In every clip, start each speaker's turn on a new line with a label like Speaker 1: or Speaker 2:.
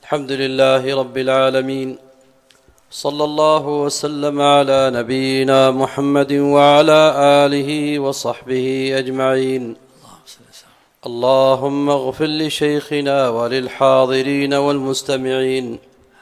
Speaker 1: الحمد لله رب العالمين، صلى الله وسلم على نبينا محمد وعلى آله وصحبه أجمعين. اللهم اغفر لشيخنا وللحاضرين والمستمعين.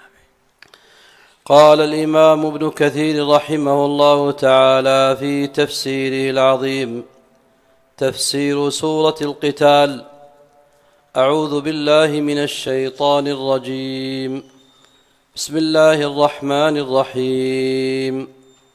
Speaker 1: قال الإمام ابن كثير رحمه الله تعالى في تفسيره العظيم، تفسير سورة القتال: أعوذ بالله من الشيطان الرجيم. بسم الله الرحمن الرحيم.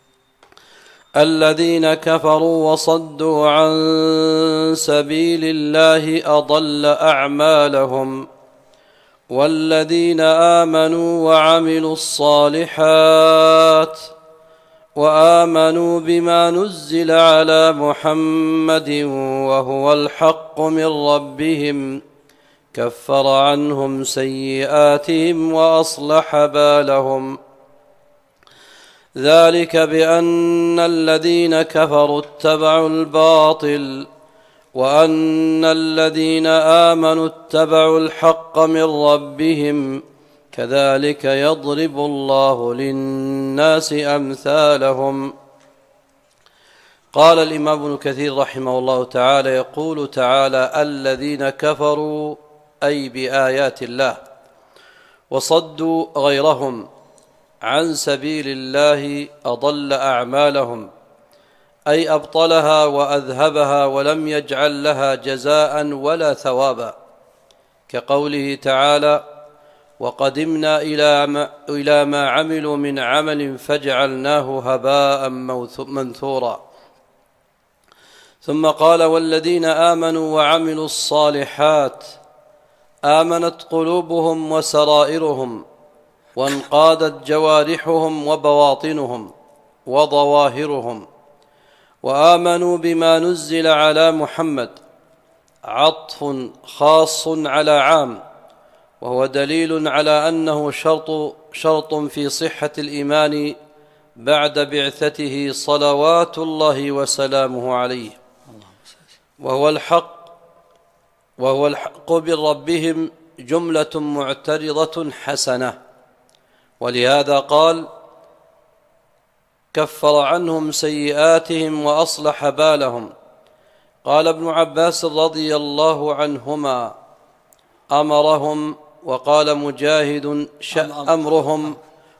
Speaker 1: الذين كفروا وصدوا عن سبيل الله أضل أعمالهم، والذين آمنوا وعملوا الصالحات وآمنوا بما نزل على محمد وهو الحق من ربهم كفر عنهم سيئاتهم وأصلح بالهم. ذلك بأن الذين كفروا اتبعوا الباطل وأن الذين آمنوا اتبعوا الحق من ربهم كذلك يضرب الله للناس أمثالهم. قال الإمام ابن كثير رحمه الله تعالى: يقول تعالى: الذين كفروا أي بآيات الله وصدوا غيرهم عن سبيل الله أضل أعمالهم، أي أبطلها وأذهبها ولم يجعل لها جزاء ولا ثوابا، كقوله تعالى: وقدمنا إلى ما عملوا من عمل فجعلناه هباء منثورا. ثم قال: والذين آمنوا وعملوا الصالحات آمنت قلوبهم وسرائرهم وانقادت جوارحهم وبواطنهم وظواهرهم وآمنوا بما نزل على محمد، عطف خاص على عام، وهو دليل على أنه شرط في صحة الإيمان بعد بعثته صلوات الله وسلامه عليه، وهو الحق من ربهم جملة معترضة حسنة. ولهذا قال: كفر عنهم سيئاتهم وأصلح بالهم. قال ابن عباس رضي الله عنهما: أمرهم، وقال مجاهد أمرهم،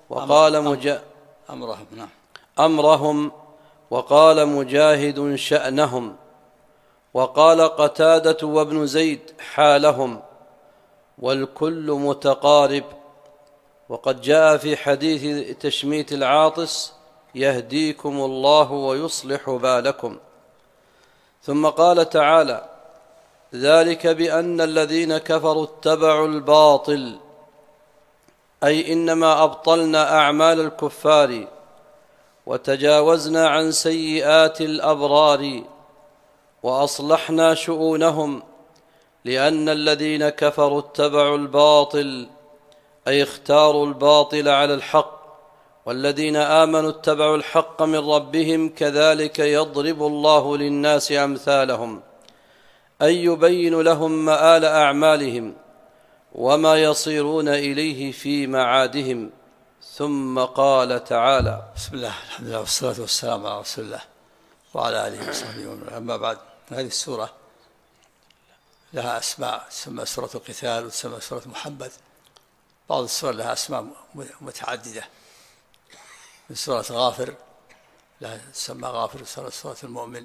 Speaker 1: أمرهم، وقال مجاهد شأنهم، وقال قتادة وابن زيد حالهم، والكل متقارب. وقد جاء في حديث تشميت العاطس: يهديكم الله ويصلح بالكم. ثم قال تعالى: ذلك بأن الذين كفروا اتبعوا الباطل، أي إنما أبطلنا أعمال الكفار وتجاوزنا عن سيئات الأبرار وأصلحنا شؤونهم، لأن الذين كفروا اتبعوا الباطل أي اختاروا الباطل على الحق، والذين آمنوا اتبعوا الحق من ربهم كذلك يضرب الله للناس أمثالهم، أي يبين لهم مآل أعمالهم وما يصيرون إليه في معادهم. ثم قال تعالى:
Speaker 2: بسم الله، الحمد لله، والصلاة والسلام على رسول الله وعلى آله وصحبه ومن. أما بعد، هذه السورة لها أسماء، تسمى سورة القتال وتسمى سورة محمد. بعض السور لها أسماء متعددة، من سورة غافر لها تسمى غافر، سورة المؤمن،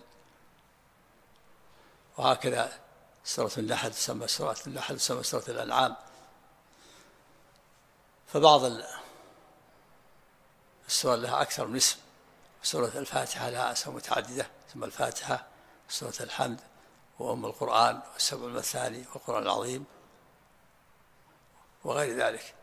Speaker 2: وهكذا سورة النحل تسمى سورة النحل، تسمى سورة الأنعام. فبعض السور لها أكثر من اسم. سورة الفاتحة لها أسماء متعددة، تسمى الفاتحة، سورة الحمد، وأم القرآن، والسبع المثاني، والقرآن العظيم، وغير ذلك.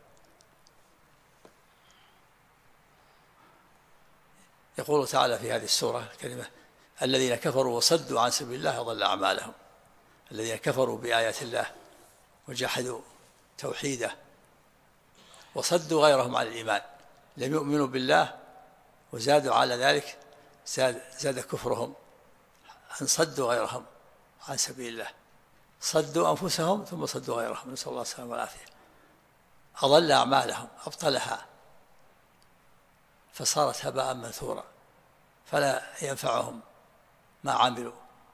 Speaker 2: يقول تعالى في هذه السورة الكريمة: الذين كفروا وصدوا عن سبيل الله أضل أعمالهم. الذين كفروا بآيات الله وجحدوا توحيده وصدوا غيرهم عن الإيمان، لم يؤمنوا بالله وزادوا على ذلك، زاد كفرهم أن صدوا غيرهم عن سبيل الله، صدوا أنفسهم ثم صدوا غيرهم، نسأل الله السلامة والعافية. أضل أعمالهم أبطلها فصارت هباء منثورا، فلا ينفعهم ما عملوا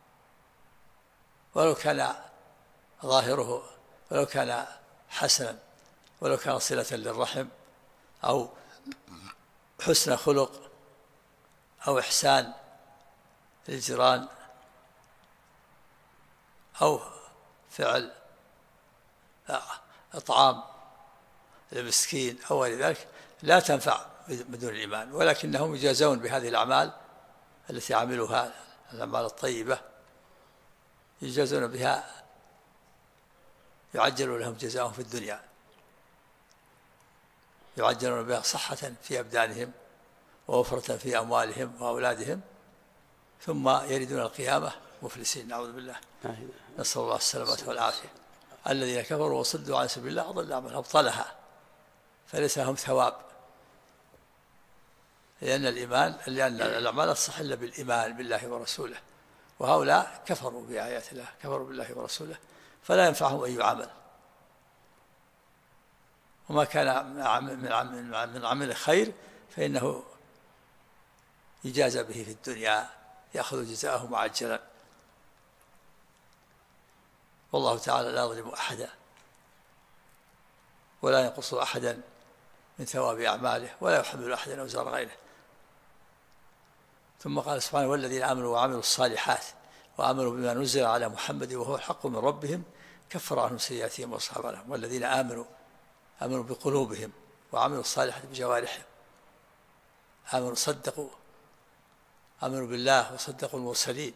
Speaker 2: ولو كان ظاهره، ولو كان حسنا، ولو كان صلة للرحم أو حسن خلق أو إحسان للجيران أو فعل إطعام المسكين أو غير ذلك، لا تنفع بدون الإيمان، ولكنهم يجازون بهذه الأعمال التي عملوها، الأعمال الطيبة يجازون بها، يعجل لهم جزاءهم في الدنيا، يعجلون بها صحة في أبدانهم ووفرة في أموالهم وأولادهم، ثم يردون القيامة مفلسين، نعوذ بالله، نسأل الله السلامة والعافية. الذين كفروا وصدوا عن سبيل الله أضل أعمالهم أبطلها، فليس لهم ثواب، لأن الأعمال تصح إلا بالإيمان بالله ورسوله، وهؤلاء كفروا بآيات الله، كفروا بالله ورسوله، فلا ينفعهم أي عمل، وما كان من عمل خير فإنه يجازى به في الدنيا، يأخذ جزاءه معجلا. والله تعالى لا يظلم أحدا ولا ينقص أحدا من ثواب أعماله ولا يحمل أحدا أوزار غيره. ثم قال سبحانه: والذين آمنوا وعملوا الصالحات وآمنوا بما نزل على محمد وهو الحق من ربهم كفر عنهم سيئاتهم وأصحاب لهم. والذين آمنوا بقلوبهم وعملوا الصالحات بجوارحهم، آمنوا بالله وصدقوا المرسلين،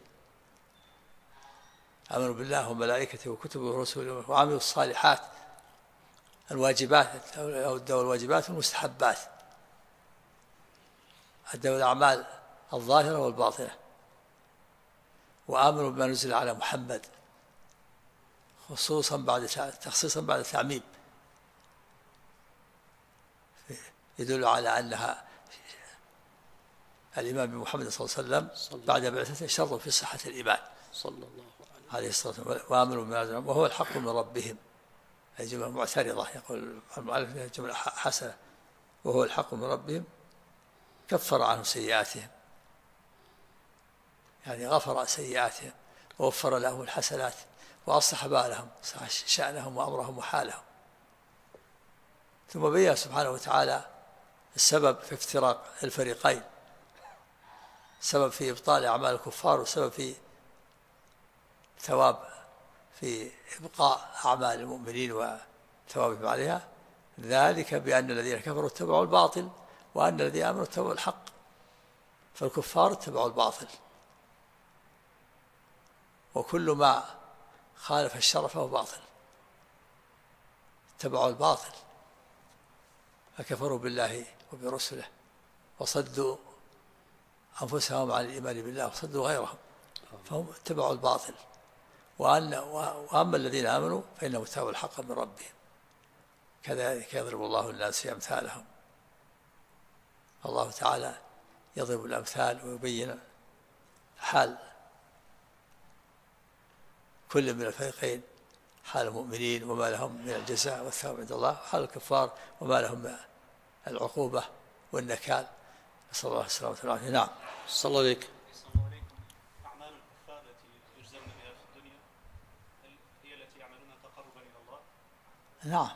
Speaker 2: آمنوا بالله وملائكته وكتبه ورسله، وعملوا الصالحات الواجبات أو الواجبات والمستحبات، أدوا الأعمال الظاهرة والباطنة، وآمنوا بما نزل على محمد تخصيصا بعد تعميم، يدل على أنها الإيمان بمحمد صلى الله عليه وسلم بعد بعثته شرط في صحة الإيمان
Speaker 1: صلى الله
Speaker 2: عليه الصلاة والسلام. وآمنوا بما نزل وهو الحق من ربهم، هذه جملة معترضة، يقول المؤلف جملة حسنة، وهو الحق من ربهم كفر عنهم سيئاتهم، يعني غفر سيئاتهم ووفر لهم الحسنات وأصلح بالهم، شأنهم وأمرهم وحالهم. ثم بين سبحانه وتعالى السبب في افتراق الفريقين، سبب في إبطال أعمال الكفار، وسبب في ثواب في إبقاء أعمال المؤمنين وثوابهم عليها، ذلك بأن الذين كفروا اتبعوا الباطل وأن الذين آمنوا اتبعوا الحق. فالكفار اتبعوا الباطل، وكل ما خالف الشرع فهو باطل، اتبعوا الباطل فكفروا بالله وبرسله وصدوا أنفسهم عن الإيمان بالله وصدوا غيرهم، فهم اتبعوا الباطل. وأما الذين آمنوا فإنهم اتبعوا الحق من ربهم، كذلك يضرب الله الناس أمثالهم. الله تعالى يضرب الأمثال ويبين حال كل من الفريقين، حال المؤمنين وما لهم من الجزاء والثواب عند الله، وحال الكفار وما لهم من العقوبة والنكال، نسأل الله السلامة والعافية. نعم.
Speaker 1: صلى الله عليك.
Speaker 3: أعمال الكفار التي يجزون بها في الدنيا هي التي يعملون تقربا إلى الله؟
Speaker 2: نعم.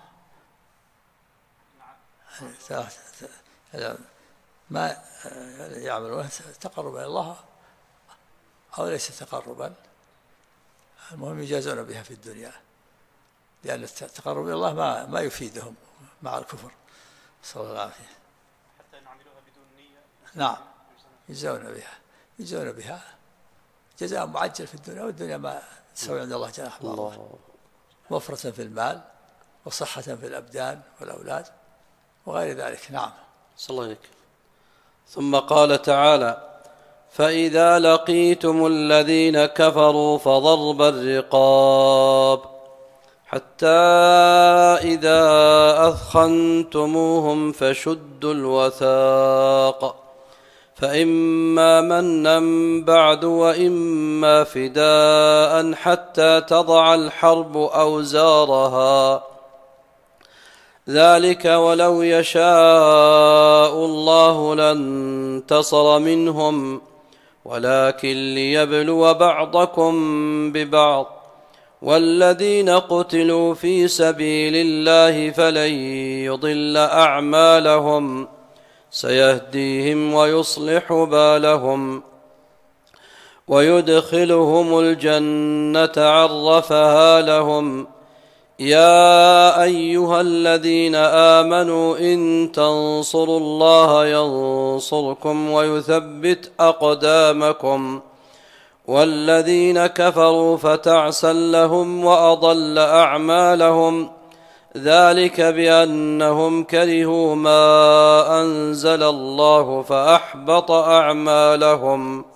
Speaker 2: ما يعملون تقربا إلى الله أو ليس تقربا، المهم يجازون بها في الدنيا، لأن التقرب إلى الله ما يفيدهم مع الكفر، صلى الله عليه وسلم.
Speaker 3: حتى يعملوها بدون نية.
Speaker 2: نعم، يجزون بها جزاء معجل في الدنيا، والدنيا ما تسوي عند الله جناح بعوضة، وفرة في المال وصحة في الأبدان والأولاد وغير ذلك. نعم.
Speaker 1: صلى الله عليك. ثم قال تعالى: فإذا لقيتم الذين كفروا فضرب الرقاب حتى إذا أثخنتموهم فشدوا الوثاق فإما منا بعد وإما فداء حتى تضع الحرب أوزارها ذلك ولو يشاء الله لانتصر منهم ولكن ليبلو بعضكم ببعض والذين قتلوا في سبيل الله فلن يضل أعمالهم سيهديهم ويصلح بالهم ويدخلهم الجنة عرفها لهم يا أيها الذين آمنوا إن تنصروا الله ينصركم ويثبت أقدامكم والذين كفروا فتعسا لهم وأضل أعمالهم ذلك بأنهم كرهوا ما أنزل الله فأحبط أعمالهم.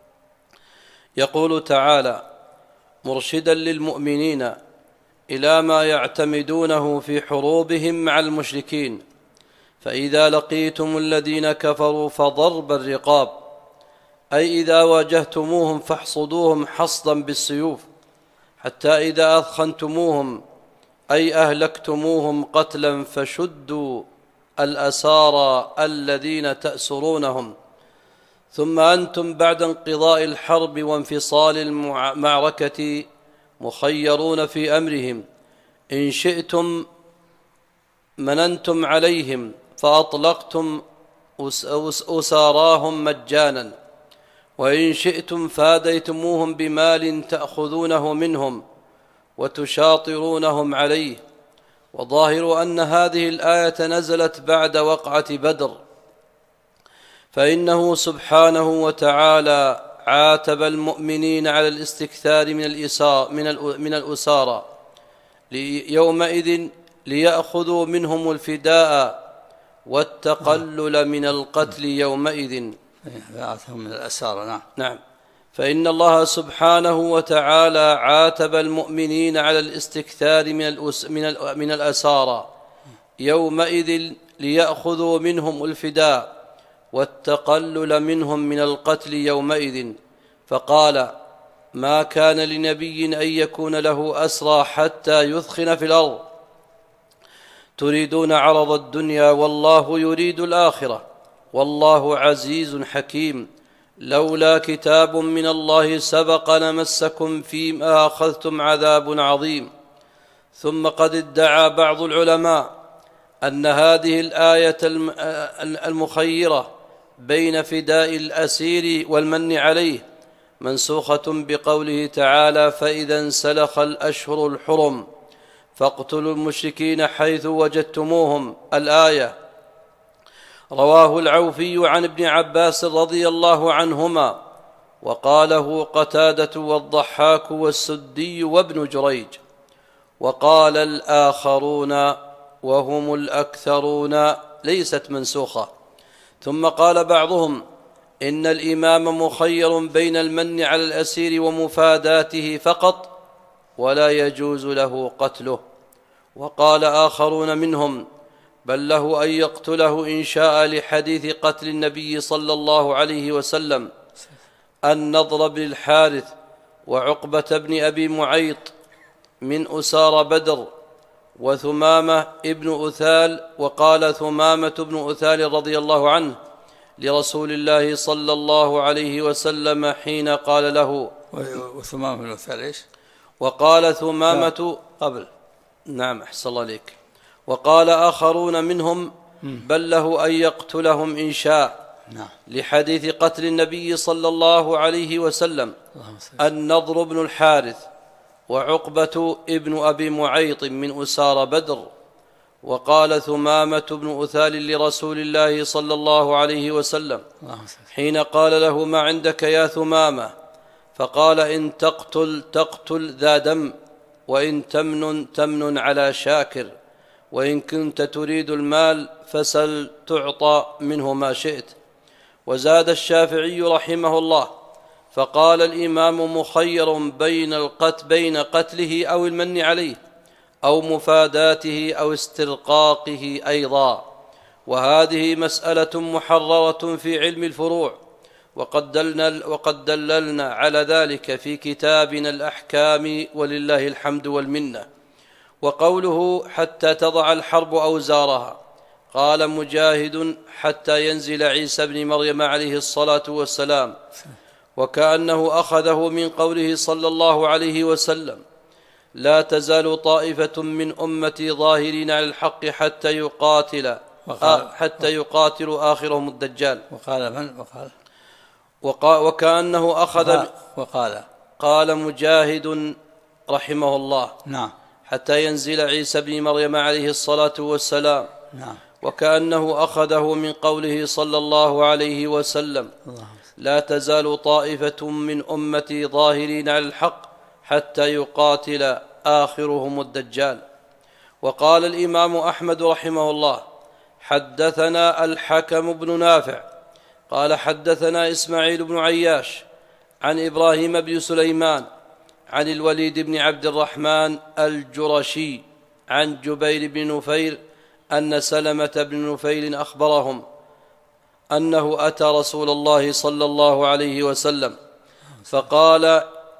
Speaker 1: يقول تعالى مرشدا للمؤمنين إلى ما يعتمدونه في حروبهم مع المشركين: فإذا لقيتم الذين كفروا فضرب الرقاب، أي إذا واجهتموهم فاحصدوهم حصدا بالسيوف حتى إذا أثخنتموهم أي أهلكتموهم قتلا فشدوا الأسارى الذين تأسرونهم، ثم أنتم بعد انقضاء الحرب وانفصال المعركة مخيرون في أمرهم، إن شئتم مننتم عليهم فأطلقتم أساراهم مجانا، وإن شئتم فاديتموهم بمال تأخذونه منهم وتشاطرونهم عليه. وظاهر أن هذه الآية نزلت بعد وقعة بدر، فإنه سبحانه وتعالى عاتب المؤمنين على الاستكثار من الأسارى يومئذ ليأخذوا منهم الفداء والتقلل من القتل يومئذ
Speaker 2: من الأسارى.
Speaker 1: نعم. فإن الله سبحانه وتعالى عاتب المؤمنين على الاستكثار من الأسارى يومئذ ليأخذوا منهم الفداء والتقلل منهم من القتل يومئذ، فقال: ما كان لنبي أن يكون له أسرى حتى يثخن في الأرض تريدون عرض الدنيا والله يريد الآخرة والله عزيز حكيم، لولا كتاب من الله سبق لمسكم فيما أخذتم عذاب عظيم. ثم قد ادعى بعض العلماء أن هذه الآية المخيرة بين فداء الأسير والمن عليه منسوخة بقوله تعالى: فإذا انسلخ الأشهر الحرم فاقتلوا المشركين حيث وجدتموهم، الآية. رواه العوفي عن ابن عباس رضي الله عنهما، وقاله قتادة والضحاك والسدي وابن جريج. وقال الآخرون وهم الأكثرون ليست منسوخة. ثم قال بعضهم إن الإمام مخير بين المن على الأسير ومفاداته فقط ولا يجوز له قتله. وقال آخرون منهم بل له أن يقتله إن شاء، لحديث قتل النبي صلى الله عليه وسلم النضر بن الحارث وعقبة بن أبي معيط من أسار بدر وثمامة ابن أثال. وقال ثمامة بن أثال رضي الله عنه لرسول الله صلى الله عليه وسلم حين قال له
Speaker 2: وثمامة بن أثال إيش؟
Speaker 1: وقال ثمامة قبل. نعم أحسن الله عليك. وقال آخرون منهم بل له أن يقتلهم إن شاء، لحديث قتل النبي صلى الله عليه وسلم النضر بن الحارث وعقبة ابن أبي معيط من أسار بدر. وقال ثمامة بن أثال لرسول الله صلى الله عليه وسلم حين قال له ما عندك يا ثمامة؟ فقال إن تقتل ذا دم، وإن تمن على شاكر، وإن كنت تريد المال فسل تعطى منه ما شئت. وزاد الشافعي رحمه الله فقال الإمام مخير بين قتله أو المن عليه أو مفاداته أو استرقاقه أيضا. وهذه مسألة محررة في علم الفروع، وقد دللنا على ذلك في كتابنا الأحكام ولله الحمد والمنة. وقوله حتى تضع الحرب أوزارها. قال مجاهد حتى ينزل عيسى بن مريم عليه الصلاة والسلام، وكأنه أخذه من قوله صلى الله عليه وسلم: لا تزال طائفة من أمتي ظاهرين على الحق حتى يقاتل آخرهم الدجال.
Speaker 2: وقال من؟
Speaker 1: وكأنه أخذ قال مجاهد رحمه الله:
Speaker 2: نعم.
Speaker 1: حتى ينزل عيسى بن مريم عليه الصلاة والسلام.
Speaker 2: نعم.
Speaker 1: وكأنه أخذه من قوله صلى الله عليه وسلم: لا تزال طائفة من أمتي ظاهرين على الحق حتى يقاتل آخرهم الدجال. وقال الإمام أحمد رحمه الله: حدثنا الحكم بن نافع قال حدثنا إسماعيل بن عياش عن إبراهيم بن سليمان عن الوليد بن عبد الرحمن الجرشي عن جبير بن نفير أن سلمة بن نفيل أخبرهم أنه أتى رسول الله صلى الله عليه وسلم فقال: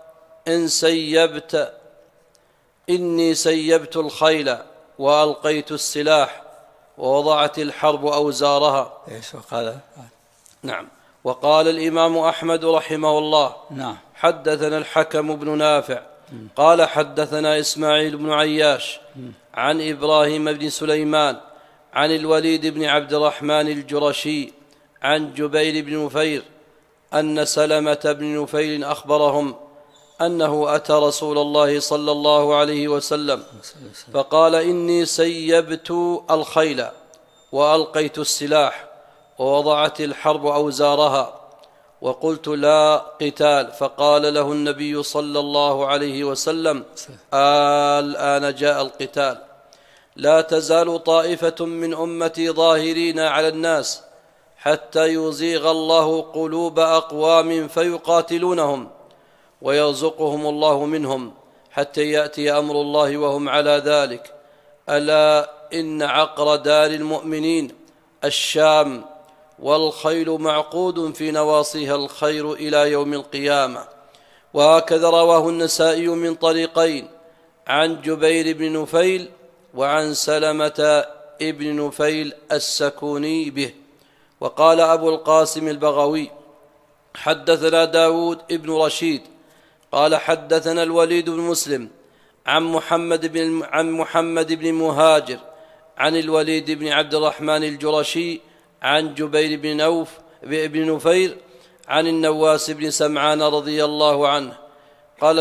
Speaker 1: إني سيبت الخيل وألقيت السلاح ووضعت الحرب أوزارها. نعم. وقال الإمام أحمد رحمه الله:
Speaker 2: نعم.
Speaker 1: حدثنا الحكم بن نافع قال حدثنا إسماعيل بن عياش عن إبراهيم بن سليمان عن الوليد بن عبد الرحمن الجرشي عن جبير بن نفير أن سلمة بن نفيل أخبرهم أنه أتى رسول الله صلى الله عليه وسلم فقال: إني سيبت الخيل وألقيت السلاح ووضعت الحرب أوزارها. وقلت: لا قتال. فقال له النبي صلى الله عليه وسلم: الآن جاء القتال. لا تزال طائفة من أمتي ظاهرين على الناس حتى يزيغ الله قلوب أقوام فيقاتلونهم ويرزقهم الله منهم حتى يأتي أمر الله وهم على ذلك. ألا إن عقر دار المؤمنين الشام، والخيل معقود في نواصيها الخير إلى يوم القيامة. وهكذا رواه النسائي من طريقين عن جبير بن نفيل وعن سلمة ابن نفيل السكوني به. وقال أبو القاسم البغوي: حدثنا داود ابن رشيد قال حدثنا الوليد بن مسلم عن محمد بن مهاجر عن الوليد بن عبد الرحمن الجرشي عن جبير بن نفير عن النواس بن سمعان رضي الله عنه قال: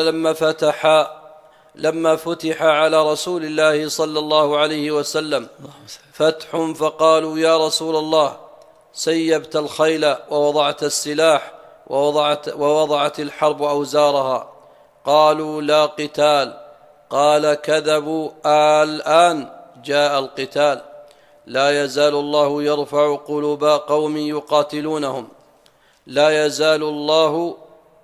Speaker 1: لما فتح على رسول الله صلى الله عليه وسلم فتح فقالوا: يا رسول الله، سيبت الخيل ووضعت السلاح ووضعت الحرب أوزارها. قالوا: لا قتال. قال: كذبوا، الآن جاء القتال. لا يزال الله يرفع قلوب قوم يقاتلونهم. لا يزال الله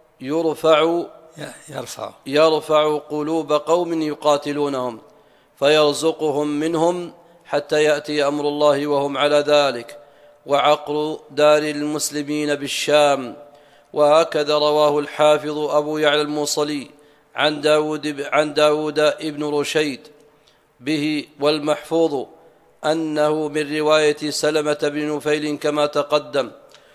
Speaker 1: يرفع قلوب قوم يقاتلونهم فيرزقهم منهم حتى يأتي أمر الله وهم على ذلك. وعقر دار المسلمين بالشام. وهكذا رواه الحافظ أبو يعلى الموصلي عن داود ابن رشيد به، والمحفوظ أنه من رواية سلمة بن نفيل كما تقدم.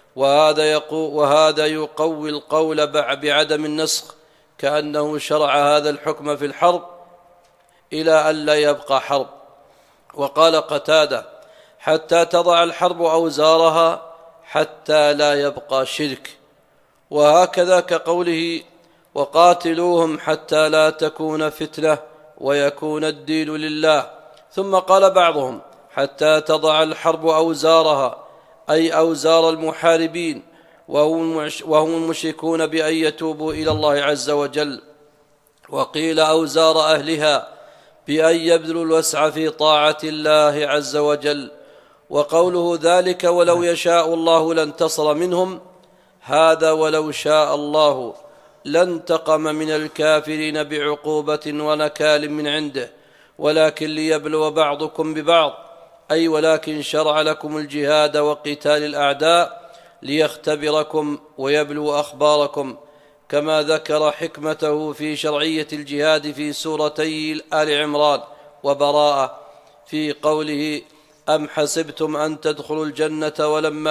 Speaker 1: وهذا يقوي القول بعدم النسخ، كأنه شرع هذا الحكم في الحرب إلى أن لا يبقى حرب. وقال قتادة: حتى تضع الحرب أوزارها حتى لا يبقى شرك. وهكذا كقوله: وقاتلوهم حتى لا تكون فتنة ويكون الدين لله. ثم قال بعضهم: حتى تضع الحرب أوزارها، أي أوزار المحاربين وهم المشركون بأن يتوبوا إلى الله عز وجل. وقيل أوزار أهلها بأن يبذلوا الوسع في طاعة الله عز وجل. وقوله ذلك ولو يشاء الله لانتصر منهم، هذا ولو شاء الله لانتقم من الكافرين بعقوبة ونكال من عنده، ولكن ليبلو بعضكم ببعض، أي ولكن شرع لكم الجهاد وقتال الأعداء ليختبركم ويبلو أخباركم، كما ذكر حكمته في شرعية الجهاد في سورتي آل عمران وبراءة في قوله: أم حسبتم أن تدخلوا الجنة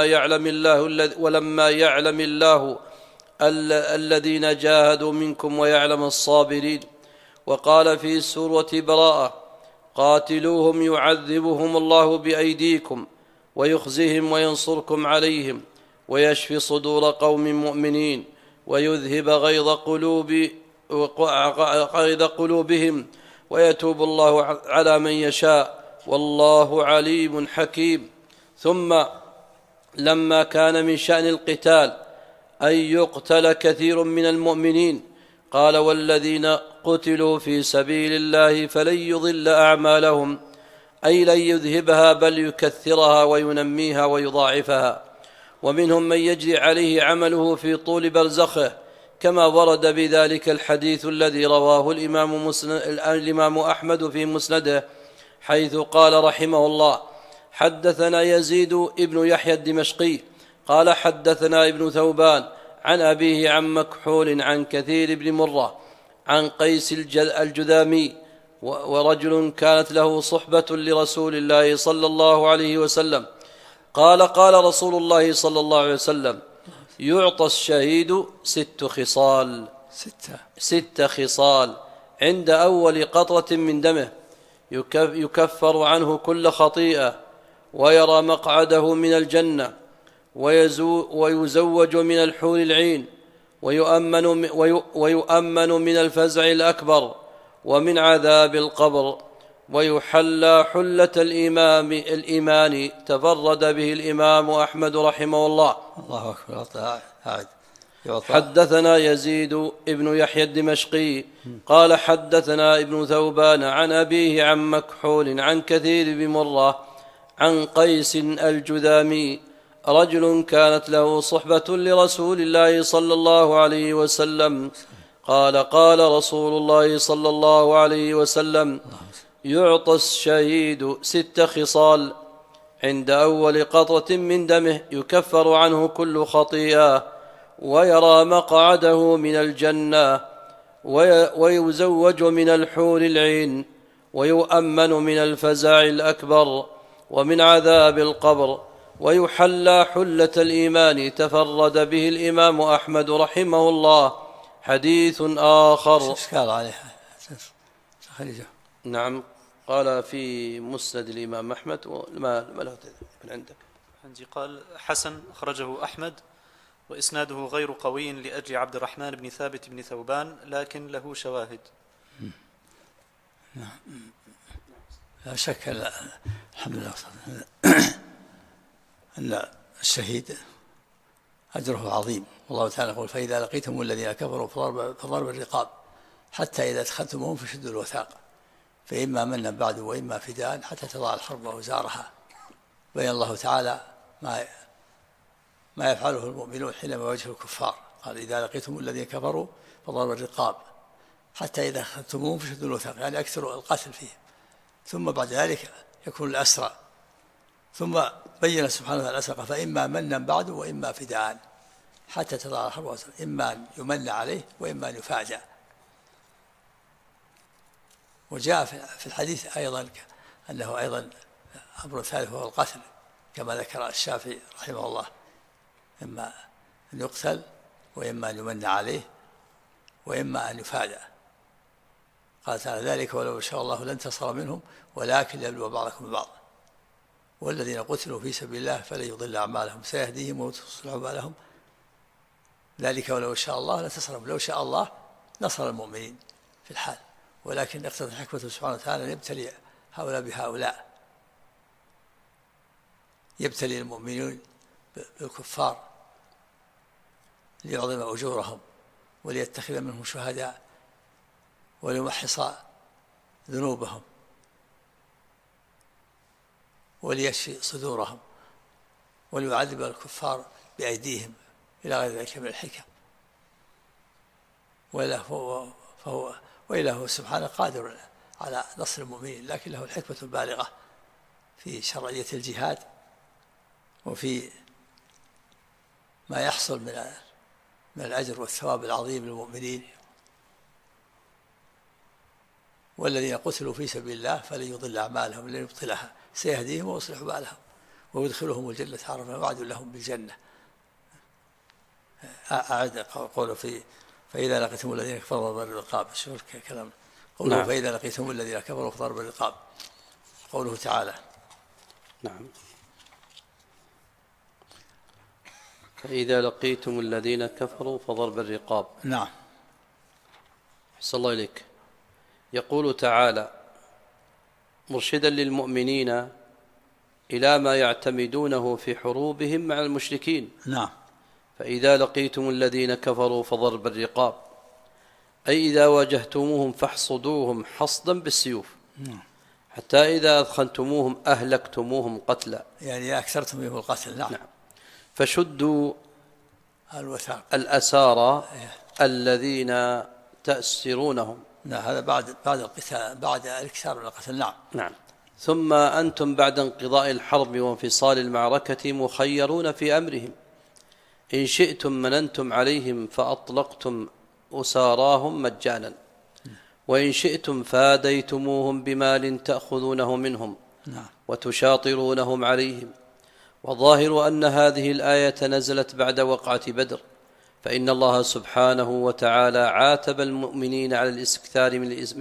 Speaker 1: ولما يعلم الله الذين جاهدوا منكم ويعلم الصابرين. وقال في سورة براءة: قاتلوهم يعذبهم الله بأيديكم ويخزهم وينصركم عليهم ويشفي صدور قوم مؤمنين ويذهب غيظ قلوبهم ويتوب الله على من يشاء والله عليم حكيم. ثم لما كان من شأن القتال أن يقتل كثير من المؤمنين قال: والذين قتلوا في سبيل الله فلن يضل أعمالهم، أي لن يذهبها بل يكثرها وينميها ويضاعفها. ومنهم من يجري عليه عمله في طول برزخه، كما ورد بذلك الحديث الذي رواه الإمام أحمد في مسنده، حيث قال رحمه الله: حدثنا يزيد ابن يحيى الدمشقي قال حدثنا ابن ثوبان عن أبيه عن مكحول عن كثير بن مرة عن قيس الجذامي، ورجل كانت له صحبة لرسول الله صلى الله عليه وسلم، قال: قال رسول الله صلى الله عليه وسلم: يعطى الشهيد 6 خصال عند أول قطرة من دمه، يكفر عنه كل خطيئة، ويرى مقعده من الجنة، ويزوج من الحور العين، ويؤمن من الفزع الأكبر ومن عذاب القبر، ويحلى حلة الإيمان تفرد به الإمام أحمد رحمه الله.
Speaker 2: الله أكبر.
Speaker 1: حدثنا يزيد ابن يحيى الدمشقي قال حدثنا ابن ثوبان عن أبيه عن مكحول عن كثير بن مرة عن قيس الجذامي، رجل كانت له صحبة لرسول الله صلى الله عليه وسلم، قال: قال رسول الله صلى الله عليه وسلم: يعطى الشهيد 6 خصال عند أول قطرة من دمه، يكفر عنه كل خطيئة، ويرى مقعده من الجنة، ويزوج من الحور العين، ويؤمن من الفزع الأكبر ومن عذاب القبر، ويحلى حلة الإيمان تفرد به الإمام أحمد رحمه الله. حديث آخر.
Speaker 2: إشكال عليها.
Speaker 1: نعم، قال في مسند الإمام أحمد ما له من عندك؟
Speaker 3: عندي قال: حسن أخرجه أحمد وإسناده غير قوي لأجل عبد الرحمن بن ثابت بن ثوبان، لكن له شواهد.
Speaker 2: لا شك الحمد لله أن الشهيد أجره عظيم، والله تعالى يقول: فإذا لقيتم الذين كفروا فضرب الرقاب حتى إذا أدخلتموهم فشدوا الوثاق فإما منا بعد وإما فداء حتى تضع الحرب أوزارها. بين الله تعالى ما يفعله المؤمنون حينما يواجهوا الكفار، قال: إذا لقيتم الذين كفروا فضرب الرقاب حتى إذا أخذتموهم فشدوا الوثاق، يعني أكثروا القتل فيهم، ثم بعد ذلك يكون الأسرى، ثم بين سبحانه وتعالى الأسرى: فإما منا بعد وإما فداء حتى تضع الحرب أوزارها، إما أن يمن عليه وإما أن يفادى. وجاء في الحديث أيضا أنه أيضا أمر ثالث هو القتل، كما ذكر الشافعي رحمه الله: إما أن يقتل وإما أن يمن عليه وإما أن يفادى. قال تعالى: ذلك ولو شاء الله لانتصر منهم ولكن ليبلو بعضكم ببعض، والذين قتلوا في سبيل الله فلن يضل أعمالهم سيهديهم ويصلح بالهم، ذلك ولو شاء الله لانتصر منهم. لو شاء الله نصر المؤمنين في الحال، ولكن اقتضت الحكمة سبحانه وتعالى أن يبتلي هؤلاء بهؤلاء، يبتلي المؤمنين بالكفار ليعظم أجورهم وليتخذ منهم شهداء وليمحص ذنوبهم وليشفي صدورهم وليعذب الكفار بأيديهم إلى غير ذلك من الحكم. وإله سبحانه قادر على نصر المؤمنين، لكن له الحكمة البالغة في شرعية الجهاد وفي ما يحصل من الأجر والثواب العظيم للمؤمنين. والذين قتلوا في سبيل الله فلن يضل أعمالهم لن يبطلها سيهديهم ويصلح بالهم ويدخلهم الجنة عرفها وعد لهم بالجنة. أعد قوله فإذا لقيتم الذين كفروا فضرب الرقاب. شوف كلام قوله نعم. فإذا لقيتم الذين كفروا فضرب الرقاب. قوله تعالى
Speaker 1: نعم فإذا لقيتم الذين كفروا فضرب الرقاب.
Speaker 2: نعم.
Speaker 1: أحسن الله إليك. يقول تعالى مرشدا للمؤمنين إلى ما يعتمدونه في حروبهم مع المشركين.
Speaker 2: نعم.
Speaker 1: فإذا لقيتم الذين كفروا فضرب الرقاب، أي إذا واجهتموهم فاحصدوهم حصدا بالسيوف حتى إذا أثخنتموهم أهلكتموهم قتلا،
Speaker 2: يعني أكثرتم بهم القتل. نعم.
Speaker 1: فشدوا الأسارى الذين تأسرونهم.
Speaker 2: نعم. هذا بعد القتال، بعد الإكثار من القتل.
Speaker 1: نعم. ثم أنتم بعد انقضاء الحرب وانفصال المعركة مخيرون في أمرهم، إن شئتم مننتم عليهم فأطلقتم أساراهم مجانا، وإن شئتم فاديتموهم بمال تأخذونه منهم وتشاطرونهم عليهم. والظاهر أن هذه الآية نزلت بعد وقعة بدر، فإن الله سبحانه وتعالى عاتب المؤمنين على الاستكثار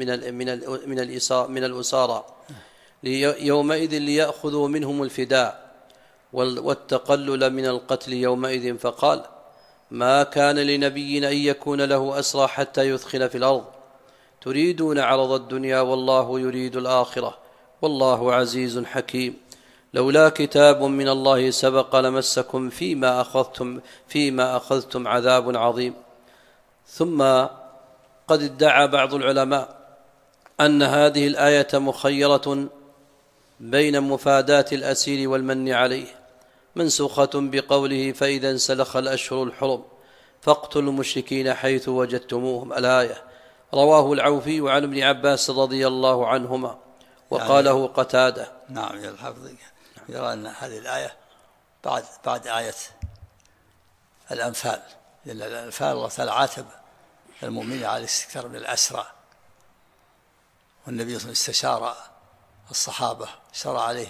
Speaker 1: من الأسارى يومئذ ليأخذوا منهم الفداء والتقلل من القتل يومئذ، فقال ما كان لنبي أن يكون له أسرى حتى يثخن في الأرض تريدون عرض الدنيا والله يريد الآخرة والله عزيز حكيم. لولا كتاب من الله سبق لمسكم فيما أخذتم عذاب عظيم. ثم قد ادعى بعض العلماء أن هذه الآية مخيرة بين مفاداة الأسير والمن عليه، منسوخة بقوله فإذا انسلخ الأشهر الحرم فاقتلوا المشركين حيث وجدتموهم الآية. رواه العوفي عن ابن عباس رضي الله عنهما وقاله يعني قتادة.
Speaker 2: نعم. الحافظ يرى أن هذه الآية بعد آية الأنفال، لأن الأنفال الله تعالى عاتب المؤمنين على الاستكثار من الأسرى، والنبي صلى الله عليه وسلم استشار الصحابة، شرع عليه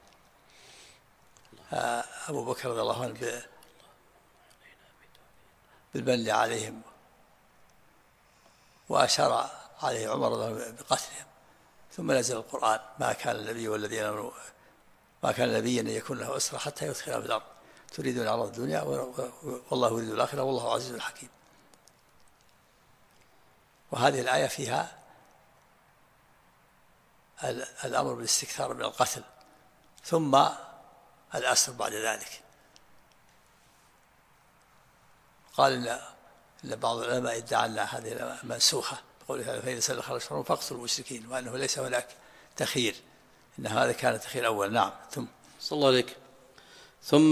Speaker 2: أبو بكر رضي الله عنه بالبل عليهم، وأشار عليه عمر رضي الله عنه بقتلهم. ثم نزل القرآن ما كان النبي والذين آمنوا ما كان نبيا أن يكون له أسرى حتى يدخل في الأرض تريدون عرض الدنيا والله يريد الآخرة والله عزيز حكيم. وهذه الآية فيها الأمر بالاستكثار من القتل ثم الأسر بعد ذلك. قال إن بعض العلماء ادعى أن هذه منسوخة بقوله فإذا سلخ الأشهر فاقتلوا المشركين، وأنه ليس هناك تخيير، إن هذا كان تخيير أول. نعم.
Speaker 1: صلى الله عليك. ثم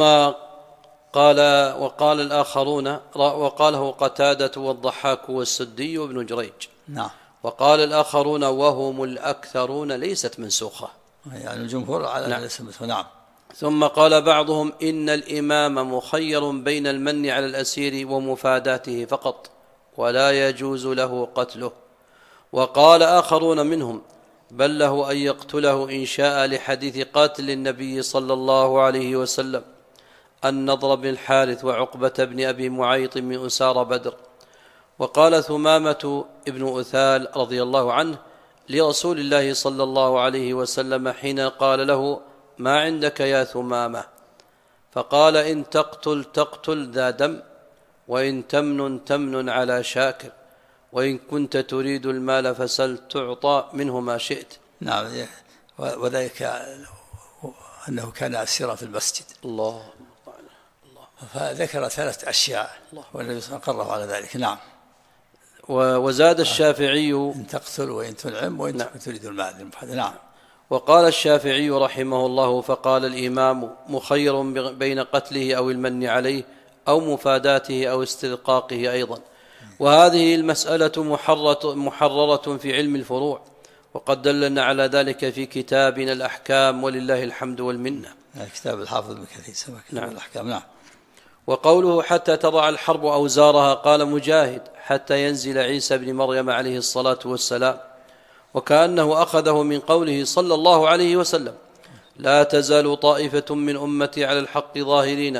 Speaker 1: وقال الآخرون، وقاله قتادة والضحاك والسدي وابن جريج.
Speaker 2: نعم.
Speaker 1: وقال الآخرون وهم الأكثرون ليست منسوخة،
Speaker 2: يعني الجمهور على
Speaker 1: نعم.
Speaker 2: نعم.
Speaker 1: ثم قال بعضهم إن الإمام مخير بين المن على الأسير ومفاداته فقط ولا يجوز له قتله. وقال آخرون منهم بل له أن يقتله إن شاء، لحديث قاتل النبي صلى الله عليه وسلم النضر بن الحارث وعقبة بن أبي معيط من أسار بدر. وقال ثمامة ابن أثال رضي الله عنه لرسول الله صلى الله عليه وسلم حين قال له ما عندك يا ثمامة؟ فقال إن تقتل ذا دم، وإن تمن على شاكر، وإن كنت تريد المال فسل تعطى منه ما شئت.
Speaker 2: نعم. وذلك أنه كان أسيرا في المسجد.
Speaker 1: الله.
Speaker 2: فذكر 3 أشياء والنبي صلى الله عليه وسلم قرر على ذلك. نعم.
Speaker 1: وزاد الشافعي
Speaker 2: إن تقتل وإن تنعم وإن نعم. تريد المال. نعم.
Speaker 1: وقال الشافعي رحمه الله فقال الإمام مخير بين قتله أو المن عليه أو مفاداته أو استرقاقه أيضا. وهذه المسألة محررة في علم الفروع، وقد دلنا على ذلك في كتابنا الأحكام ولله الحمد والمنة.
Speaker 2: كتاب الحافظ ابن كثير.
Speaker 1: نعم.
Speaker 2: الأحكام. نعم.
Speaker 1: وقوله حتى تضع الحرب أوزارها قال مجاهد حتى ينزل عيسى بن مريم عليه الصلاة والسلام. وكأنه أخذه من قوله صلى الله عليه وسلم: لا تزال طائفة من أمتي على الحق ظاهرين،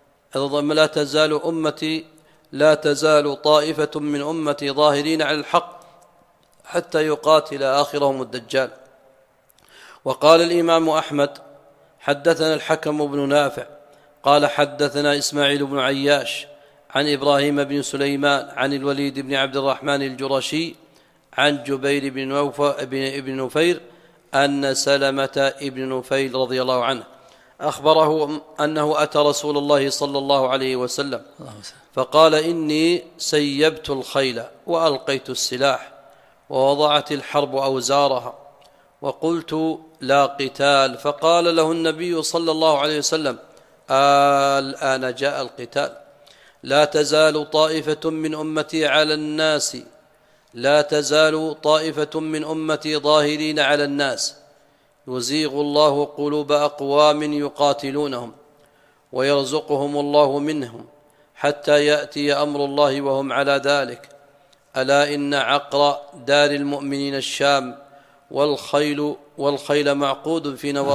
Speaker 1: لا تزال طائفة من أمتي ظاهرين على الحق حتى يقاتل آخرهم الدجال. وقال الإمام أحمد: حدثنا الحكم بن نافع قال حدثنا إسماعيل بن عياش عن إبراهيم بن سليمان عن الوليد بن عبد الرحمن الجرشي عن جبير بن نفير أن سلمة بن نفيل رضي الله عنه أخبره أنه أتى رسول الله صلى الله عليه وسلم فقال: إني سيبت الخيل وألقيت السلاح ووضعت الحرب أوزارها وقلت: لا قتال. فقال له النبي صلى الله عليه وسلم: الآن جاء القتال. لا تزال طائفة من أمتي على الناس، لا تزال طائفة من أمتي ظاهرين على الناس، يزيغ الله قلوب أقوام يقاتلونهم ويرزقهم الله منهم حتى يأتي أمر الله وهم على ذلك. ألا إن عقر دار المؤمنين الشام، والخيل معقود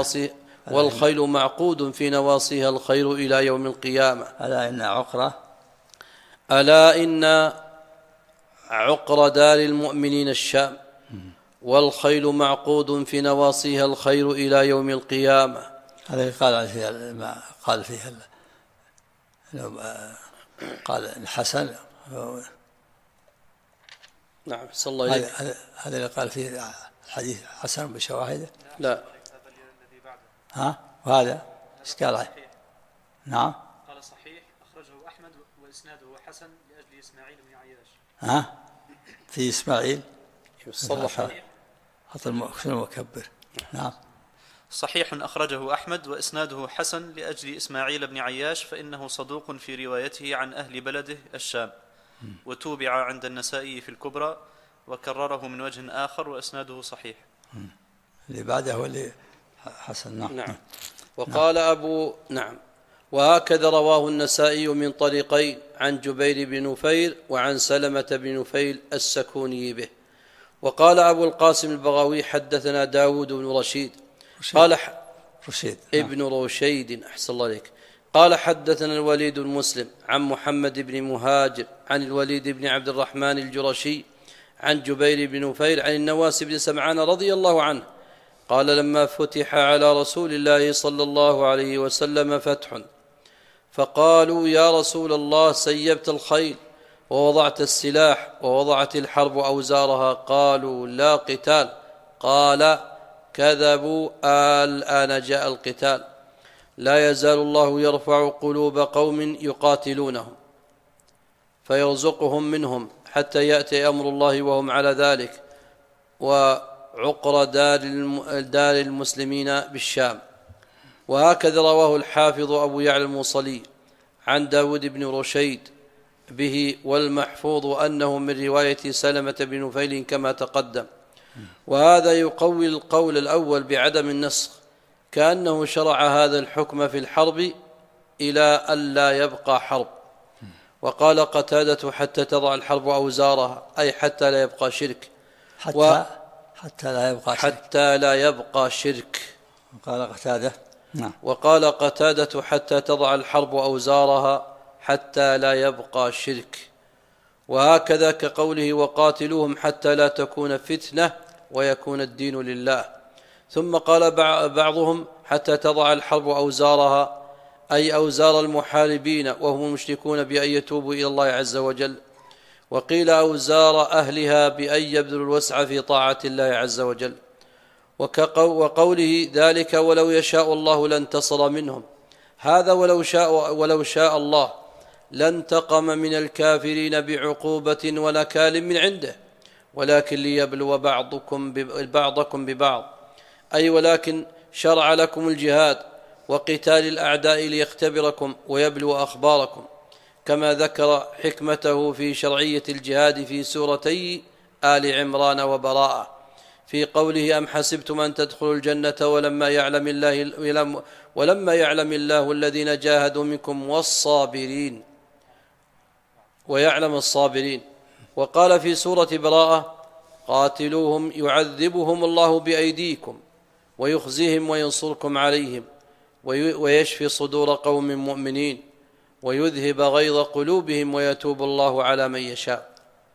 Speaker 1: في نواصيها الخير إلى يوم القيامة. ألا إن عقر دار المؤمنين الشام، والخيل معقود في نواصيها الخير إلى يوم القيامة.
Speaker 2: هذا قال فيها قال الحسن.
Speaker 1: نعم صلى الله عليه.
Speaker 2: هذا اللي قال فيه الحديث حسن بشواهده.
Speaker 1: لا
Speaker 2: وهذا ايش قال؟ نعم
Speaker 3: قال صحيح أخرجه أحمد وإسناده حسن لأجل إسماعيل بن عياش.
Speaker 2: في إسماعيل
Speaker 1: صلح
Speaker 2: حط المكبر. نعم
Speaker 3: صحيح أخرجه أحمد وإسناده حسن لأجل إسماعيل بن عياش، فإنه صدوق في روايته عن أهل بلده الشام، وتوبع عند النسائي في الكبرى، وكرره من وجه آخر وإسناده صحيح.
Speaker 2: اللي بعده هو اللي حسن.
Speaker 1: نعم. وقال وهكذا رواه النسائي من طريقين عن جبير بن نفير وعن سلمة بن نفيل السكوني به. وقال أبو القاسم البغوي حدثنا داود بن رشيد قال ابن رشيد أحسن الله عليك قال حدثنا الوليد المسلم عن محمد بن مهاجر عن الوليد بن عبد الرحمن الجرشي عن جبير بن نفير عن النواس بن سمعان رضي الله عنه قال: لما فتح على رسول الله صلى الله عليه وسلم فتح فقالوا: يا رسول الله سيبت الخيل ووضعت السلاح ووضعت الحرب أوزارها، قالوا: لا قتال. قال: كذبوا، الآن جاء القتال. لا يزال الله يرفع قلوب قوم يقاتلونهم فيرزقهم منهم حتى يأتي أمر الله وهم على ذلك. وعقر دار المسلمين بالشام. وهكذا رواه الحافظ أبو يعلى الموصلي عن داود بن رشيد به، والمحفوظ أنه من رواية سلمة بن نفيل كما تقدم. وهذا يقوي القول الأول بعدم النسخ، كأنه شرع هذا الحكم في الحرب إلى أن لا يبقى حرب. وقال قتادة: حتى تضع الحرب أوزارها، أي حتى لا يبقى شرك. حتى لا يبقى شرك. وقال قتادة: حتى تضع الحرب أوزارها حتى لا يبقى شرك. وهكذا كقوله: وقاتلوهم حتى لا تكون فتنة ويكون الدين لله. ثم قال بعضهم: حتى تضع الحرب أوزارها، أي أوزار المحاربين وهم المشركون بأن يتوبوا إلى الله عز وجل. وقيل أوزار أهلها بأن يبذلوا الوسع في طاعة الله عز وجل. وقوله ذلك: ولو يشاء الله لانتصر منهم، هذا ولو شاء الله لانتقم من الكافرين بعقوبة ونكال من عنده، ولكن ليبلو بعضكم ببعض، أي ولكن شرع لكم الجهاد وقتال الأعداء ليختبركم ويبلو أخباركم، كما ذكر حكمته في شرعية الجهاد في سورتي آل عمران وبراءة في قوله: أم حسبتم أن تدخلوا الجنة ولما يعلم الله الذين جاهدوا منكم والصابرين ويعلم الصابرين. وقال في سورة براءة: قاتلوهم يعذبهم الله بأيديكم ويخزيهم وينصركم عليهم ويشفي صدور قوم مؤمنين ويذهب غيظ قلوبهم ويتوب الله على من يشاء.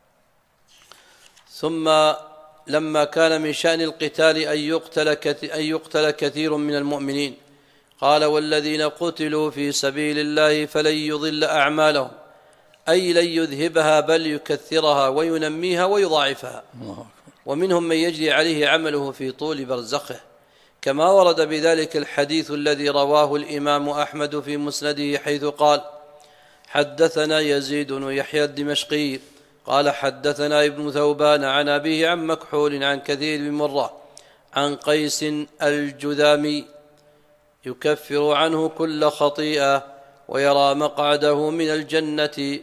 Speaker 1: ثم لما كان من شأن القتال أن يقتل كثير من المؤمنين قال: والذين قتلوا في سبيل الله فلن يضل أعمالهم، أي لن يذهبها بل يكثرها وينميها ويضاعفها. ومنهم من يجري عليه عمله في طول برزخه، كما ورد بذلك الحديث الذي رواه الإمام أحمد في مسنده حيث قال: حدثنا يزيد بن يحيى الدمشقي قال حدثنا ابن ثوبان عن أبيه عن مكحول عن كثير بن مرة عن قيس الجذامي يكفر عنه كل خطيئة ويرى مقعده من الجنة.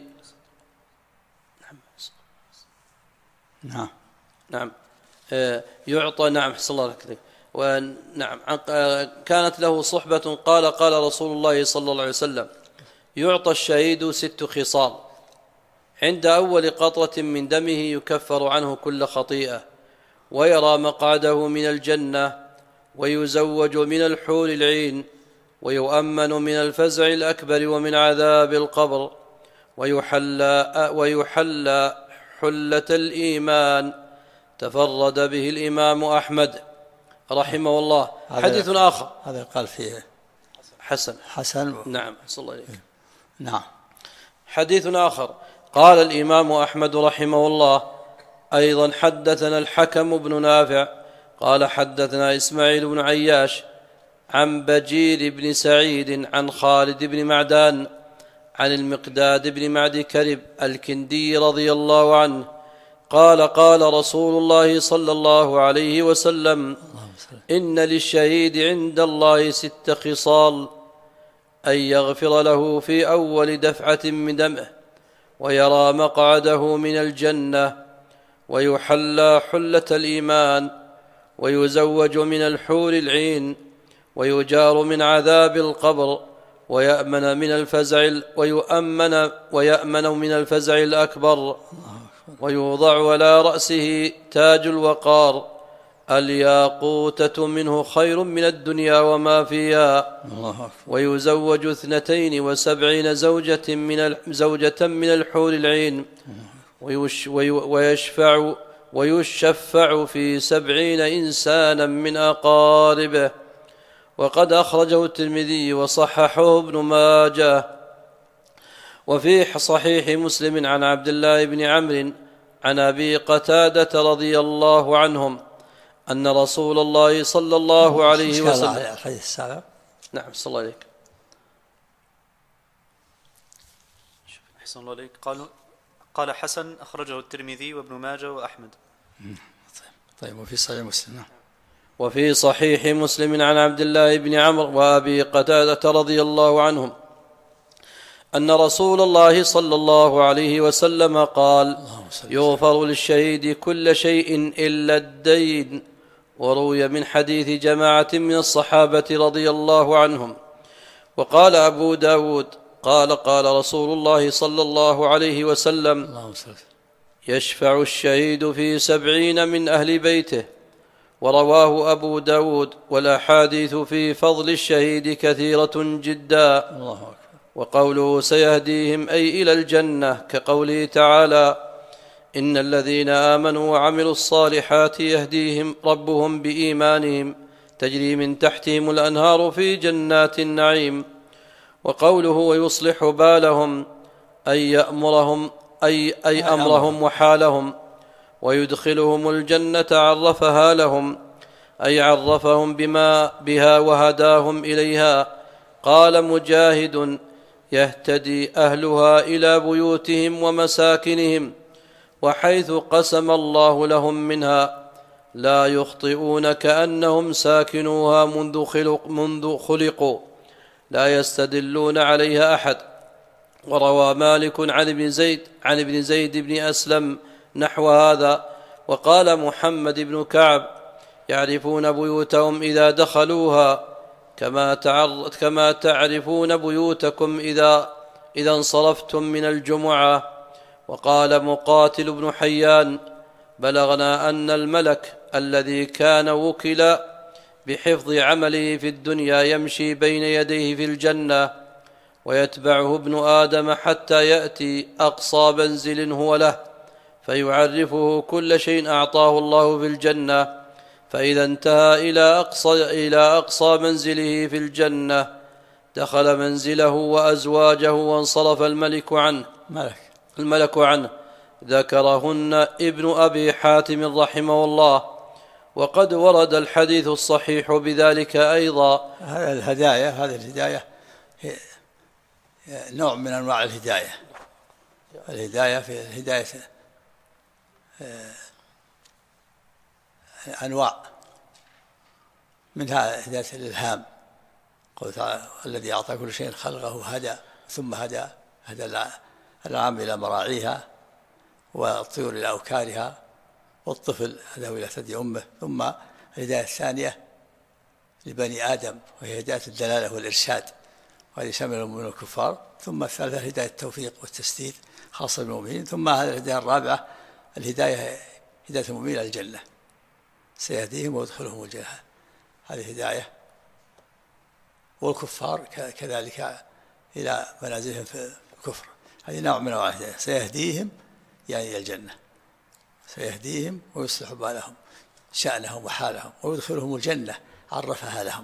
Speaker 1: نعم يعطى. نعم صلى الله عليه وسلم. ونعم كانت له صحبة قال رسول الله صلى الله عليه وسلم: يعطى الشهيد 6 خصال: عند أول قطرة من دمه يكفر عنه كل خطيئة، ويرى مقعده من الجنة، ويزوج من الحور العين، ويؤمن من الفزع الأكبر ومن عذاب القبر، ويحلى حلة الإيمان. تفرد به الإمام أحمد رحمه الله. حديث آخر
Speaker 2: هذا قال فيه حسن.
Speaker 1: نعم صلى الله عليه.
Speaker 2: نعم.
Speaker 1: حديث آخر قال الإمام أحمد رحمه الله أيضا: حدثنا الحكم بن نافع قال حدثنا إسماعيل بن عياش عن بجير بن سعيد عن خالد بن معدان عن المقداد بن معد كرب الكندي رضي الله عنه قال: قال رسول الله صلى الله عليه وسلم: إن للشهيد عند الله 6 خصال: أن يغفر له في أول دفعة من دمه، ويرى مقعده من الجنة، ويحلى حلة الإيمان، ويزوج من الحور العين، ويجار من عذاب القبر، ويأمن من الفزع الأكبر، ويوضع على رأسه تاج الوقار، الياقوتة منه خير من الدنيا وما فيها، ويزوج 72 زوجة من الحور العين، ويشفع في 70 إنسانا من أقاربه. وقد أخرجه الترمذي وصححه ابن ماجه. وفي صحيح مسلم عن عبد الله بن عمرو عن أبي قتادة رضي الله عنهم أن رسول الله صلى الله عليه وسلم
Speaker 2: الحديث السابق.
Speaker 1: نعم صلى الله عليك.
Speaker 3: أحسن الله عليك. قال حسن أخرجه الترمذي وابن ماجه وأحمد.
Speaker 2: طيب. وفي صحيح مسلم.
Speaker 1: وفي صحيح مسلم عن عبد الله بن عمرو وأبي قتادة رضي الله عنهم أن رسول الله صلى الله عليه وسلم قال: يغفر للشهيد كل شيء إلا الدين. وروي من حديث جماعة من الصحابة رضي الله عنهم. وقال أبو داود قال رسول الله صلى الله عليه وسلم: يشفع الشهيد في 70 من أهل بيته. ورواه أبو داود. والأحاديث في فضل الشهيد كثيرة جدا. وقوله سيهديهم أي إلى الجنة كقوله تعالى: إن الذين آمنوا وعملوا الصالحات يهديهم ربهم بإيمانهم تجري من تحتهم الأنهار في جنات النعيم. وقوله ويصلح بالهم أي أمرهم وحالهم، ويدخلهم الجنة عرفها لهم أي عرفهم بها وهداهم إليها. قال مجاهد: يهتدي أهلها إلى بيوتهم ومساكنهم، وحيث قسم الله لهم منها لا يخطئون كأنهم ساكنوها منذ خلقوا لا يستدلون عليها أحد. وروى مالك عن ابن زيد بن أسلم نحو هذا. وقال محمد بن كعب: يعرفون بيوتهم إذا دخلوها كما تعرفون بيوتكم إذا انصرفتم من الجمعة. وقال مقاتل بن حيان: بلغنا أن الملك الذي كان وكل بحفظ عمله في الدنيا يمشي بين يديه في الجنة ويتبعه ابن آدم حتى يأتي أقصى منزل هو له فيعرفه كل شيء أعطاه الله في الجنة، فإذا انتهى إلى أقصى منزله في الجنة دخل منزله وأزواجه وانصرف الملك عنه. ذكرهن ابن أبي حاتم رحمه الله، وقد ورد الحديث الصحيح بذلك أيضا.
Speaker 2: هذه الهداية هي نوع من أنواع الهداية. الهداية في الهداية أنواع، منها هداية الإلهام، قال تعالى الذي أعطى كل شيء خلقه هدى ثم هدى الأنعام إلى مراعيها والطيور إلى أوكارها والطفل هداه إلى ثدي أمه. ثم الهداية الثانية لبني آدم وهي هداية الدلالة والإرشاد، وهذه شمل المؤمنين والكفار. ثم الثالثة هداية التوفيق والتسديد خاصة بالمؤمنين. ثم هذه الهداية الرابعة هداية المؤمنين إلى الجنة، سيهديهم ويدخلهم الجنة، هذه هداية. والكفار كذلك إلى منازلهم في الكفر، هذه نوع من أنواع الهداية. سيهديهم يعني إلى الجنة، سيهديهم ويصلح بالهم شأنهم وحالهم ويدخلهم الجنة عرفها لهم،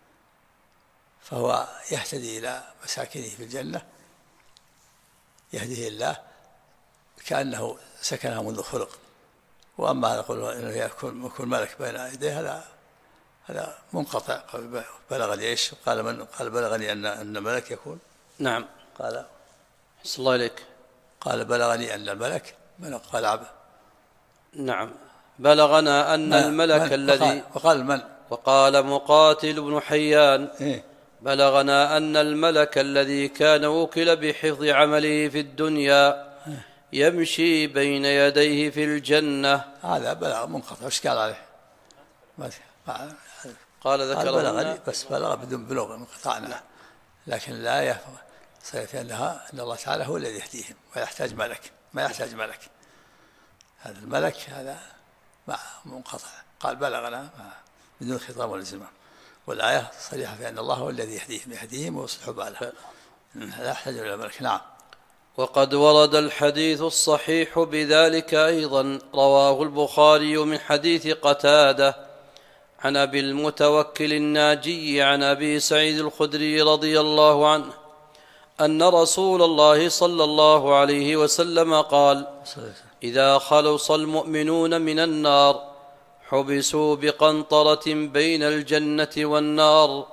Speaker 2: فهو يهتدي إلى مساكنه في الجنة يهديه الله كأنه سكنها منذ خلق. وأما نقول إنه يكون ملك بين يديه هذا منقطع. بلغني إيش؟ قال بلغني أن الملك يكون.
Speaker 1: نعم.
Speaker 2: قال
Speaker 1: صلى الله عليك.
Speaker 2: قال بلغني أن الملك قال عبد.
Speaker 1: نعم. بلغنا أن الملك الذي وقال مقاتل بن حيان بلغنا أن الملك الذي كان وكل بحفظ عمله في الدنيا يمشي بين يديه في الجنة.
Speaker 2: هذا بلغ منقطع، وش قال عليه؟
Speaker 1: قال ذكره
Speaker 2: بس بلغ بدون بلوغ انقطعنا، لكن لا يفهم صحيح أن الله تعالى هو الذي يهديهم ويحتاج ملك، ما يحتاج ملك. هذا الملك هذا منقطع، قال بلغنا بدون خطاب والزمان. والآية صريحة في أن الله هو الذي يهديهم ويصلح بالهم، لا يحتاج إلى ملك. نعم.
Speaker 1: وقد ورد الحديث الصحيح بذلك أيضا، رواه البخاري من حديث قتادة عن أبي المتوكل الناجي عن أبي سعيد الخدري رضي الله عنه أن رسول الله صلى الله عليه وسلم قال: إذا خلص المؤمنون من النار حبسوا بقنطرة بين الجنة والنار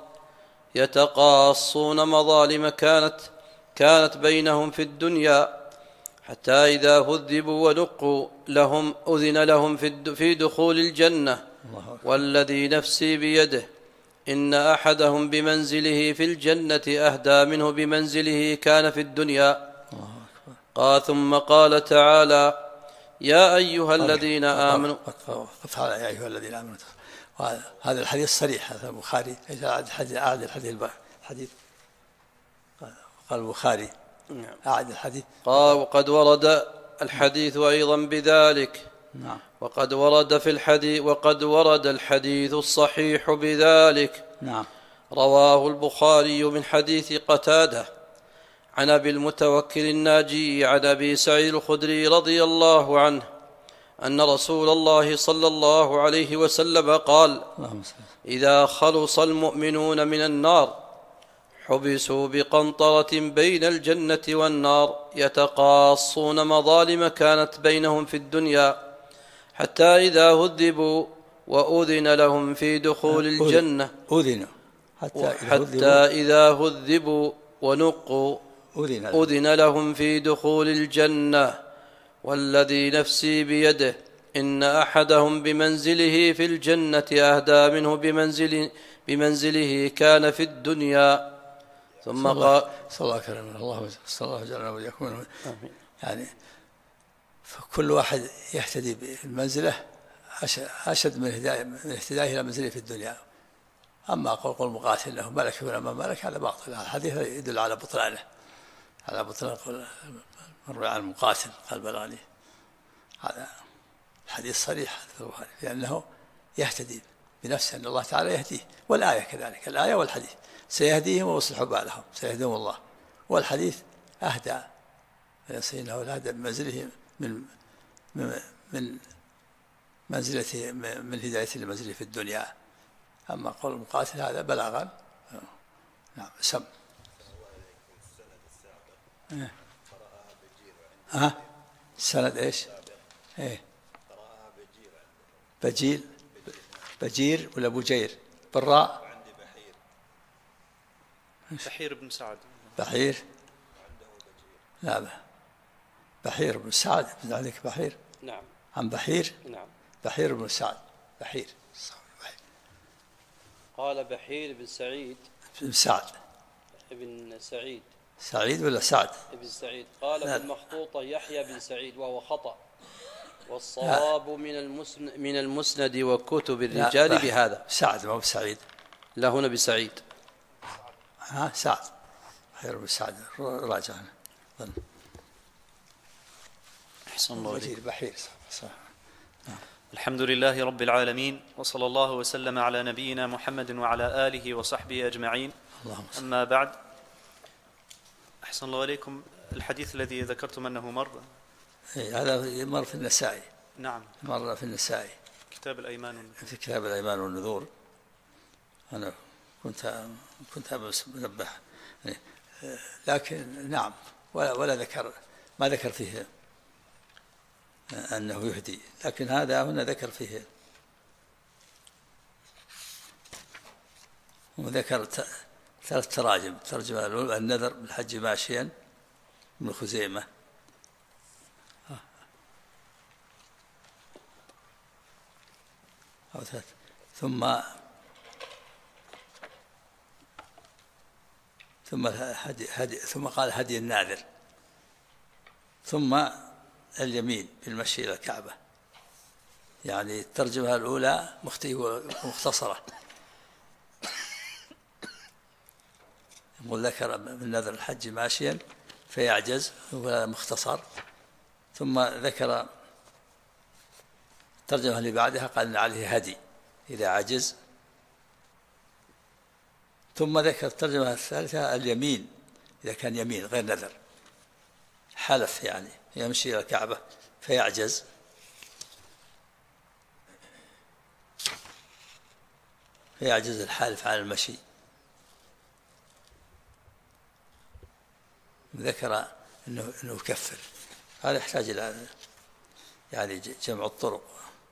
Speaker 1: يتقاصون مظالم كانت بينهم في الدنيا، حتى إذا هذبوا ونقوا لهم أذن لهم في دخول الجنة، والذي نفسي بيده إن أحدهم بمنزله في الجنة أهدى منه بمنزله كان في الدنيا. قال ثم قال تعالى: يا أيها الذين آمنوا.
Speaker 2: يا أيها الذين آمنوا. هذا الحديث صريح، هذا البخاري أعد الحديث قال البخاري أعد الحديث.
Speaker 1: قال وقد ورد الحديث أيضا بذلك.
Speaker 2: نعم.
Speaker 1: وقد ورد الحديث الصحيح بذلك.
Speaker 2: نعم.
Speaker 1: رواه البخاري من حديث قتادة عن أبي المتوكل الناجي عن أبي سعيد الخدري رضي الله عنه أن رسول الله صلى الله عليه وسلم قال: إذا خلص المؤمنون من النار حبسوا بقنطرة بين الجنة والنار يتقاصون مظالم كانت بينهم في الدنيا، حتى إذا هذبوا وأذن لهم في دخول الجنة حتى إذا هذبوا ونقوا أذن لهم في دخول الجنة، والذي نفسي بيده إن أحدهم بمنزله في الجنة أهدى منه بمنزله كان في الدنيا. ثم قال
Speaker 2: صلى الله عليه وسلم: الله جل وعلا يعني فكل واحد يهتدي بمنزله أشد من اهتدائه إلى منزله في الدنيا. أما قول مقاتل له ملك ولا ما ملك هذا باطل، الحديث يدل على بطلانه، على بطلان من روى عن المقاتل قال بلغني. هذا الحديث صريح في البخاري لأنه يهتدي بنفسه، أن الله تعالى يهديه، والآية كذلك، الآية والحديث سيهديهم ويصلح بالهم، سيهديهم الله. والحديث أهدى فيصينه الهدى بمنزله من منزلته من هداية لمنزله في الدنيا. أما قول المقاتل هذا بلاغا. نعم. سم السند ايش؟ ايه بجيل، بجير ولا بجير بالراء؟
Speaker 3: بحير بن سعد.
Speaker 2: بحير، لا بحير بن سعد، عندك بحير؟
Speaker 1: نعم.
Speaker 2: عن بحير؟
Speaker 1: نعم.
Speaker 2: بحير بن سعد، بحير.
Speaker 1: قال بحير بن سعيد
Speaker 2: بن سعد،
Speaker 1: ابن سعيد،
Speaker 2: سعيد ولا سعد؟
Speaker 1: ابن سعيد. قال
Speaker 2: لا.
Speaker 1: في المخطوطة يحيى بن سعيد وهو خطأ، والصواب من المسند وكتب الرجال بهذا.
Speaker 2: سعد ما هو سعيد.
Speaker 1: لا، هنا بسعيد.
Speaker 2: سعد، بحير بن سعد، راجع.
Speaker 3: أحسن الله إليك.
Speaker 2: بحير صح.
Speaker 3: الحمد لله رب العالمين، وصلى الله وسلم على نبينا محمد وعلى آله وصحبه أجمعين. أما بعد، أحسن الله إليكم. الحديث الذي ذكرتم أنه مر،
Speaker 2: هذا مر في النسائي.
Speaker 3: نعم،
Speaker 2: مر في النسائي
Speaker 3: كتاب الأيمان،
Speaker 2: في كتاب الأيمان والنذور. أنا كنت منبه، لكن نعم، ولا ذكر، ما ذكر فيه أنه يهدي، لكن هذا هنا ذكر فيه، وذكر 3 تراجم. ترجمة الأولى النذر بالحج ماشيا من خزيمة، أو 3، ثم قال هدي الناذر، ثم اليمين بالمشي إلى الكعبة. يعني الترجمة الأولى مختصرة، يقول ذكر من نذر الحج ماشيا فيعجز، هو مختصر. ثم ذكر الترجمة اللي بعدها قال إن عليه هدي إذا عجز. ثم ذكر الترجمة الثالثة اليمين إذا كان يمين غير نذر، حلف يعني يمشي إلى الكعبة فيعجز. فيعجز الحالف عن المشي. ذكر أنه يكفر. هذا يحتاج إلى يعني جمع الطرق.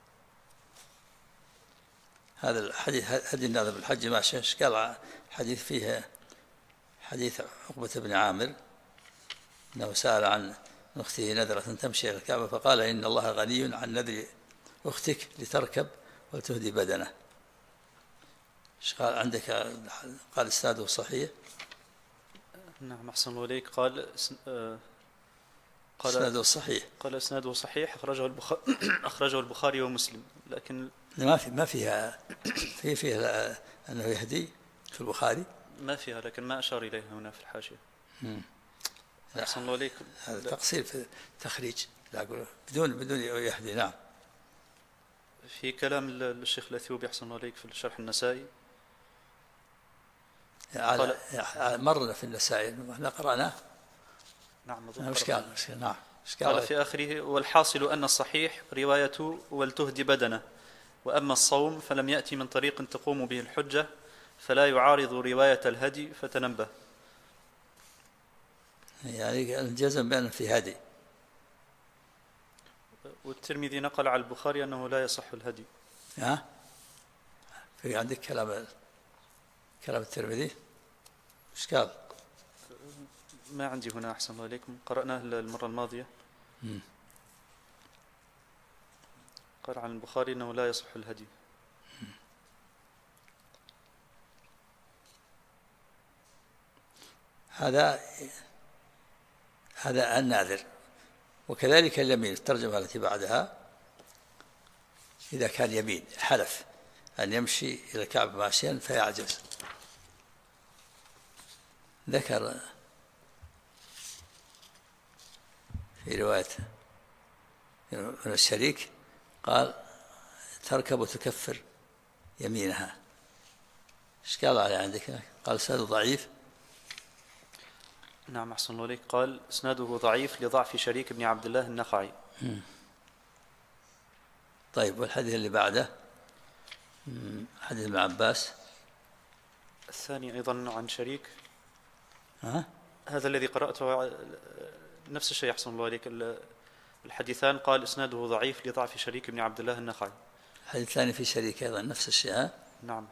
Speaker 2: هذا الحديث هدي الناذر بالحج ماشي، قال حديث فيه حديث عقبة بن عامر أنه سأل عن أخته نذرة تمشي إلى الكعبة فقال إن الله غني عن نذر أختك لتركب وتهدي بدنه. قال عندك؟ قال إسناده صحيح.
Speaker 3: نعم، أحسن الله إليك. قال
Speaker 2: إسناده صحيح.
Speaker 3: قال إسناده صحيح، أخرجه البخاري ومسلم، لكن
Speaker 2: ما فيها أنه يهدي في البخاري،
Speaker 3: ما فيها، لكن ما أشار إليها هنا في الحاشية. أحسن الله إليك.
Speaker 2: هذا تقصير في التخريج، لا أقول بدون يهدي. نعم.
Speaker 3: في كلام الشيخ الأثيوبي أحسن الله إليك في الشرح النسائي،
Speaker 2: مرنا في النسائي، احنا قرأناه.
Speaker 3: نعم،
Speaker 2: نعم.
Speaker 3: قال في آخره: والحاصل أن الصحيح رواية ولتهدي بدنه، وأما الصوم فلم يأتي من طريق تقوم به الحجة، فلا يعارض رواية الهدي فتنبه.
Speaker 2: يعني الجزم بأن في هدي.
Speaker 3: والترمذي نقل على البخاري أنه لا يصح الهدي.
Speaker 2: في عندك كلام الترمذي؟ ايش قال؟
Speaker 3: ما عندي هنا، أحسن الله إليكم، قرأناه المرة الماضية. قال عن البخاري أنه لا يصح الهدي.
Speaker 2: هذا الناذر. وكذلك اليمين، الترجمة التي بعدها إذا كان يمين حلف أن يمشي إلى الكعبة ماشيا فيعجز. ذكر في رواية من الشريك قال تركب وتكفر يمينها، ايش قال عليه عندك؟ قال سند ضعيف.
Speaker 3: نعم أحسن الله إليك. قال إسناده ضعيف لضعف شريك بن عبد الله النخعي.
Speaker 2: طيب، والحديث اللي بعده حديث ابن عباس
Speaker 3: الثاني أيضا عن شريك.
Speaker 2: ها؟
Speaker 3: هذا الذي قرأته نفس الشيء أحسن الله إليك. الحديثان قال إسناده ضعيف لضعف شريك بن عبد الله النخعي.
Speaker 2: الحديث الثاني في شريك أيضا نفس الشيء. ها؟
Speaker 3: نعم.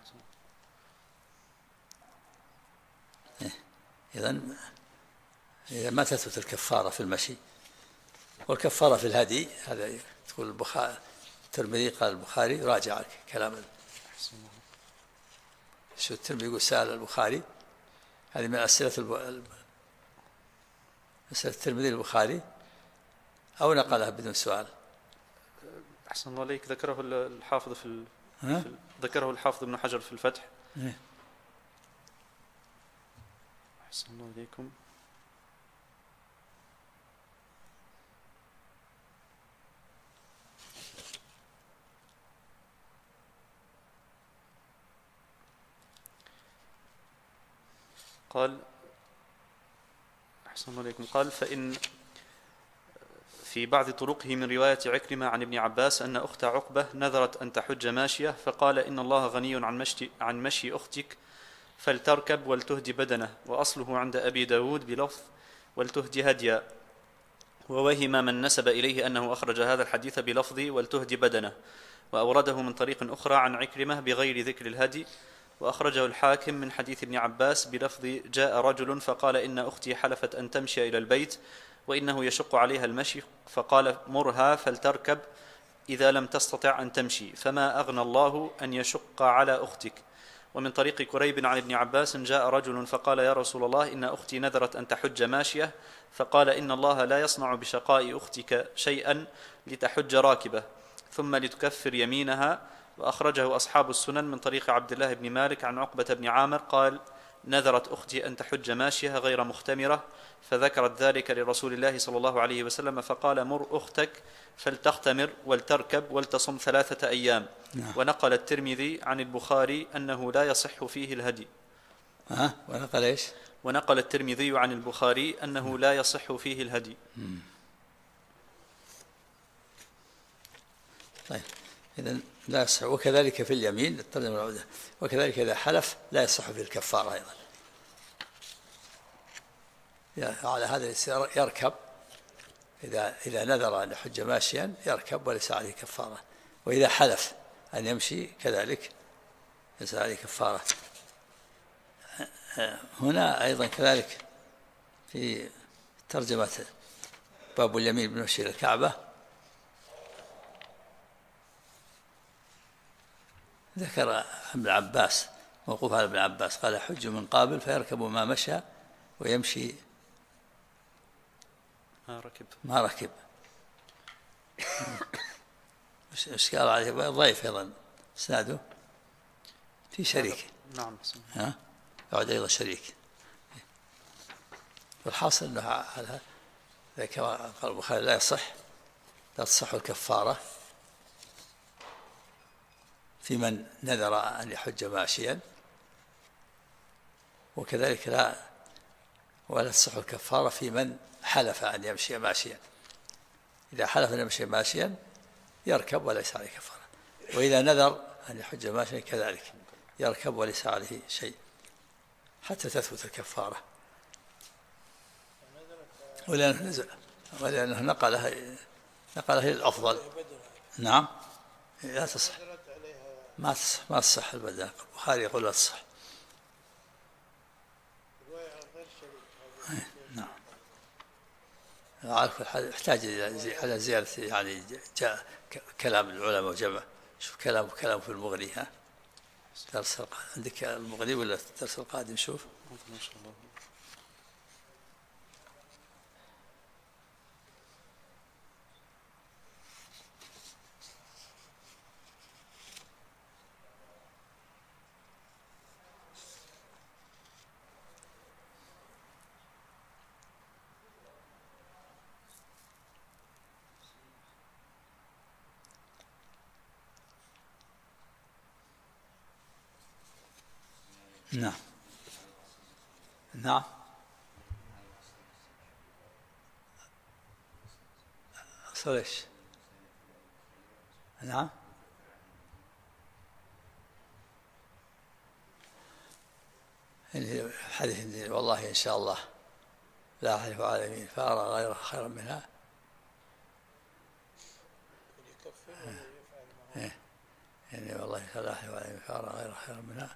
Speaker 2: إذا ما تثبت الكفارة في المشي، والكفارة في الهدي، هذا تقول البخاري الترمذي قال البخاري راجع كلام شو الترمذي يقول سأل البخاري، هذه من أسئلة أسئلة الترمذي البخاري أو نقلها بدون سؤال؟
Speaker 3: أحسن الله عليك. ذكره الحافظ ذكره الحافظ ابن حجر في الفتح. أحسن الله عليكم. قال أحسن الله عليكم. قال فإن في بعض طرقه من رواية عكرمة عن ابن عباس أن أخت عقبة نذرت أن تحج ماشية، فقال إن الله غني عن مشي أختك فلتركب ولتهدي بدنه، وأصله عند أبي داود بلفظ ولتهدي هديا، ووهم من نسب إليه أنه أخرج هذا الحديث بلفظ ولتهدي بدنه، وأورده من طريق أخرى عن عكرمة بغير ذكر الهدي، وأخرجه الحاكم من حديث ابن عباس بلفظ جاء رجل فقال إن أختي حلفت أن تمشي إلى البيت وإنه يشق عليها المشي، فقال مرها فلتركب إذا لم تستطع أن تمشي، فما أغنى الله أن يشق على أختك. ومن طريق كريب عن ابن عباس جاء رجل فقال يا رسول الله إن أختي نذرت أن تحج ماشية، فقال إن الله لا يصنع بشقاء أختك شيئا لتحج راكبة ثم لتكفر يمينها. وأخرجه أصحاب السنن من طريق عبد الله بن مالك عن عقبة بن عامر قال نذرت أختي أن تحج ماشية غير مختمرة، فذكرت ذلك لرسول الله صلى الله عليه وسلم فقال مر أختك فلتختمر ولتركب ولتصم 3 أيام. ونقل الترمذي عن البخاري أنه لا يصح فيه الهدي.
Speaker 2: ونقل إيش؟
Speaker 3: ونقل الترمذي عن البخاري أنه لا يصح فيه الهدي.
Speaker 2: طيب، إذن لا يصح. وكذلك في اليمين الترجمة العودة، وكذلك إذا حلف لا يصح في الكفارة أيضا. على هذا يركب، إذا نذر أن يحج ماشيا يركب وليس عليه كفارة، وإذا حلف أن يمشي كذلك ليس عليه كفارة. هنا أيضا كذلك في ترجمة باب اليمين بالمشي إلى الكعبة ذكر ابن عباس موقوف على ابن عباس قال يحج من قابل فيركب ما مشى ويمشي ما ركب. ايش قال عليه؟ ضيف ايضا اسناده في شريك.
Speaker 3: نعم.
Speaker 2: يعود ايضا شريك. والحاصل انه على كما قال البخاري لا تصح الكفاره في من نذر ان يحج ماشيا، وكذلك ولا تصح الكفاره في من حلف ان يمشي ماشيا. اذا حلف ان يمشي ماشيا يركب وليس عليه كفاره، واذا نذر ان يحج ماشيا كذلك يركب وليس عليه شيء حتى تثبت الكفاره. ولأنه نقله الأفضل. نعم، لا تصح، ما تصح البدن. البخاري يقول لا تصح. نعم، يحتاج على زيادة يعني جاء كلام العلماء وجمع. شوف كلام في المغني. درس عندك المغني ولا الدرس القادم؟ شوف
Speaker 3: ما شاء الله.
Speaker 2: نعم نعم. ايش؟ نعم. الحديث والله إن شاء الله لا أحلف على يمين فأرى غيرها خيرا منها. يعني والله لا أحلف على يمين فأرى غيرها خيرا منها.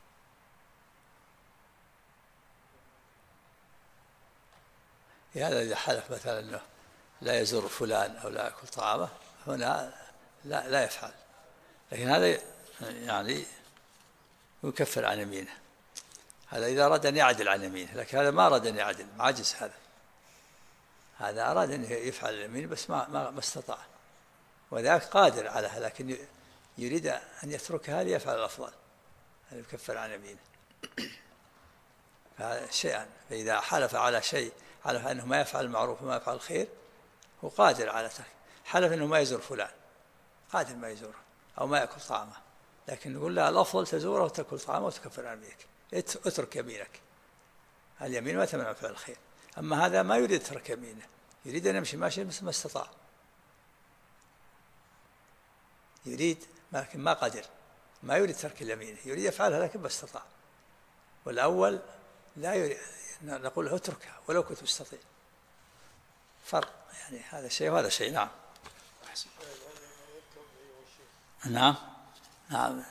Speaker 2: هذا إذا حلف مثلا أنه لا يزور فلان أو لا يأكل طعامه هنا لا يفعل، لكن هذا يعني يكفر عن يمينه. هذا إذا أراد أن يعدل عن يمينه، لكن هذا ما أراد أن يعدل، عاجز. هذا أراد أن يفعل اليمين بس ما استطاع، وذاك قادر عليها لكن يريد أن يتركها ليفعل الأفضل، أن يكفر عن يمينه. فهذا شيئا، فإذا حلف على شيء، حلف أنه ما يفعل المعروف وما يفعل الخير، هو قادر على ترك. حلف أنه ما يزور فلان، قادر ما يزوره أو ما يأكل طعامه، لكن نقول له الأفضل تزوره وتأكل طعامه وتكفر عن يمينك، اترك يمينك. اليمين ما تمنع فعل الخير. أما هذا ما يريد ترك يمينه، يريد أن يمشي ماشي بس ما استطاع، يريد لكن ما قدر، ما يريد ترك اليمين، يريد يفعلها لكن ما استطاع. والأول لا يريد، نقول له اتركها ولو كنت مستطيع. فرق يعني، هذا شيء وهذا شيء. نعم نعم نعم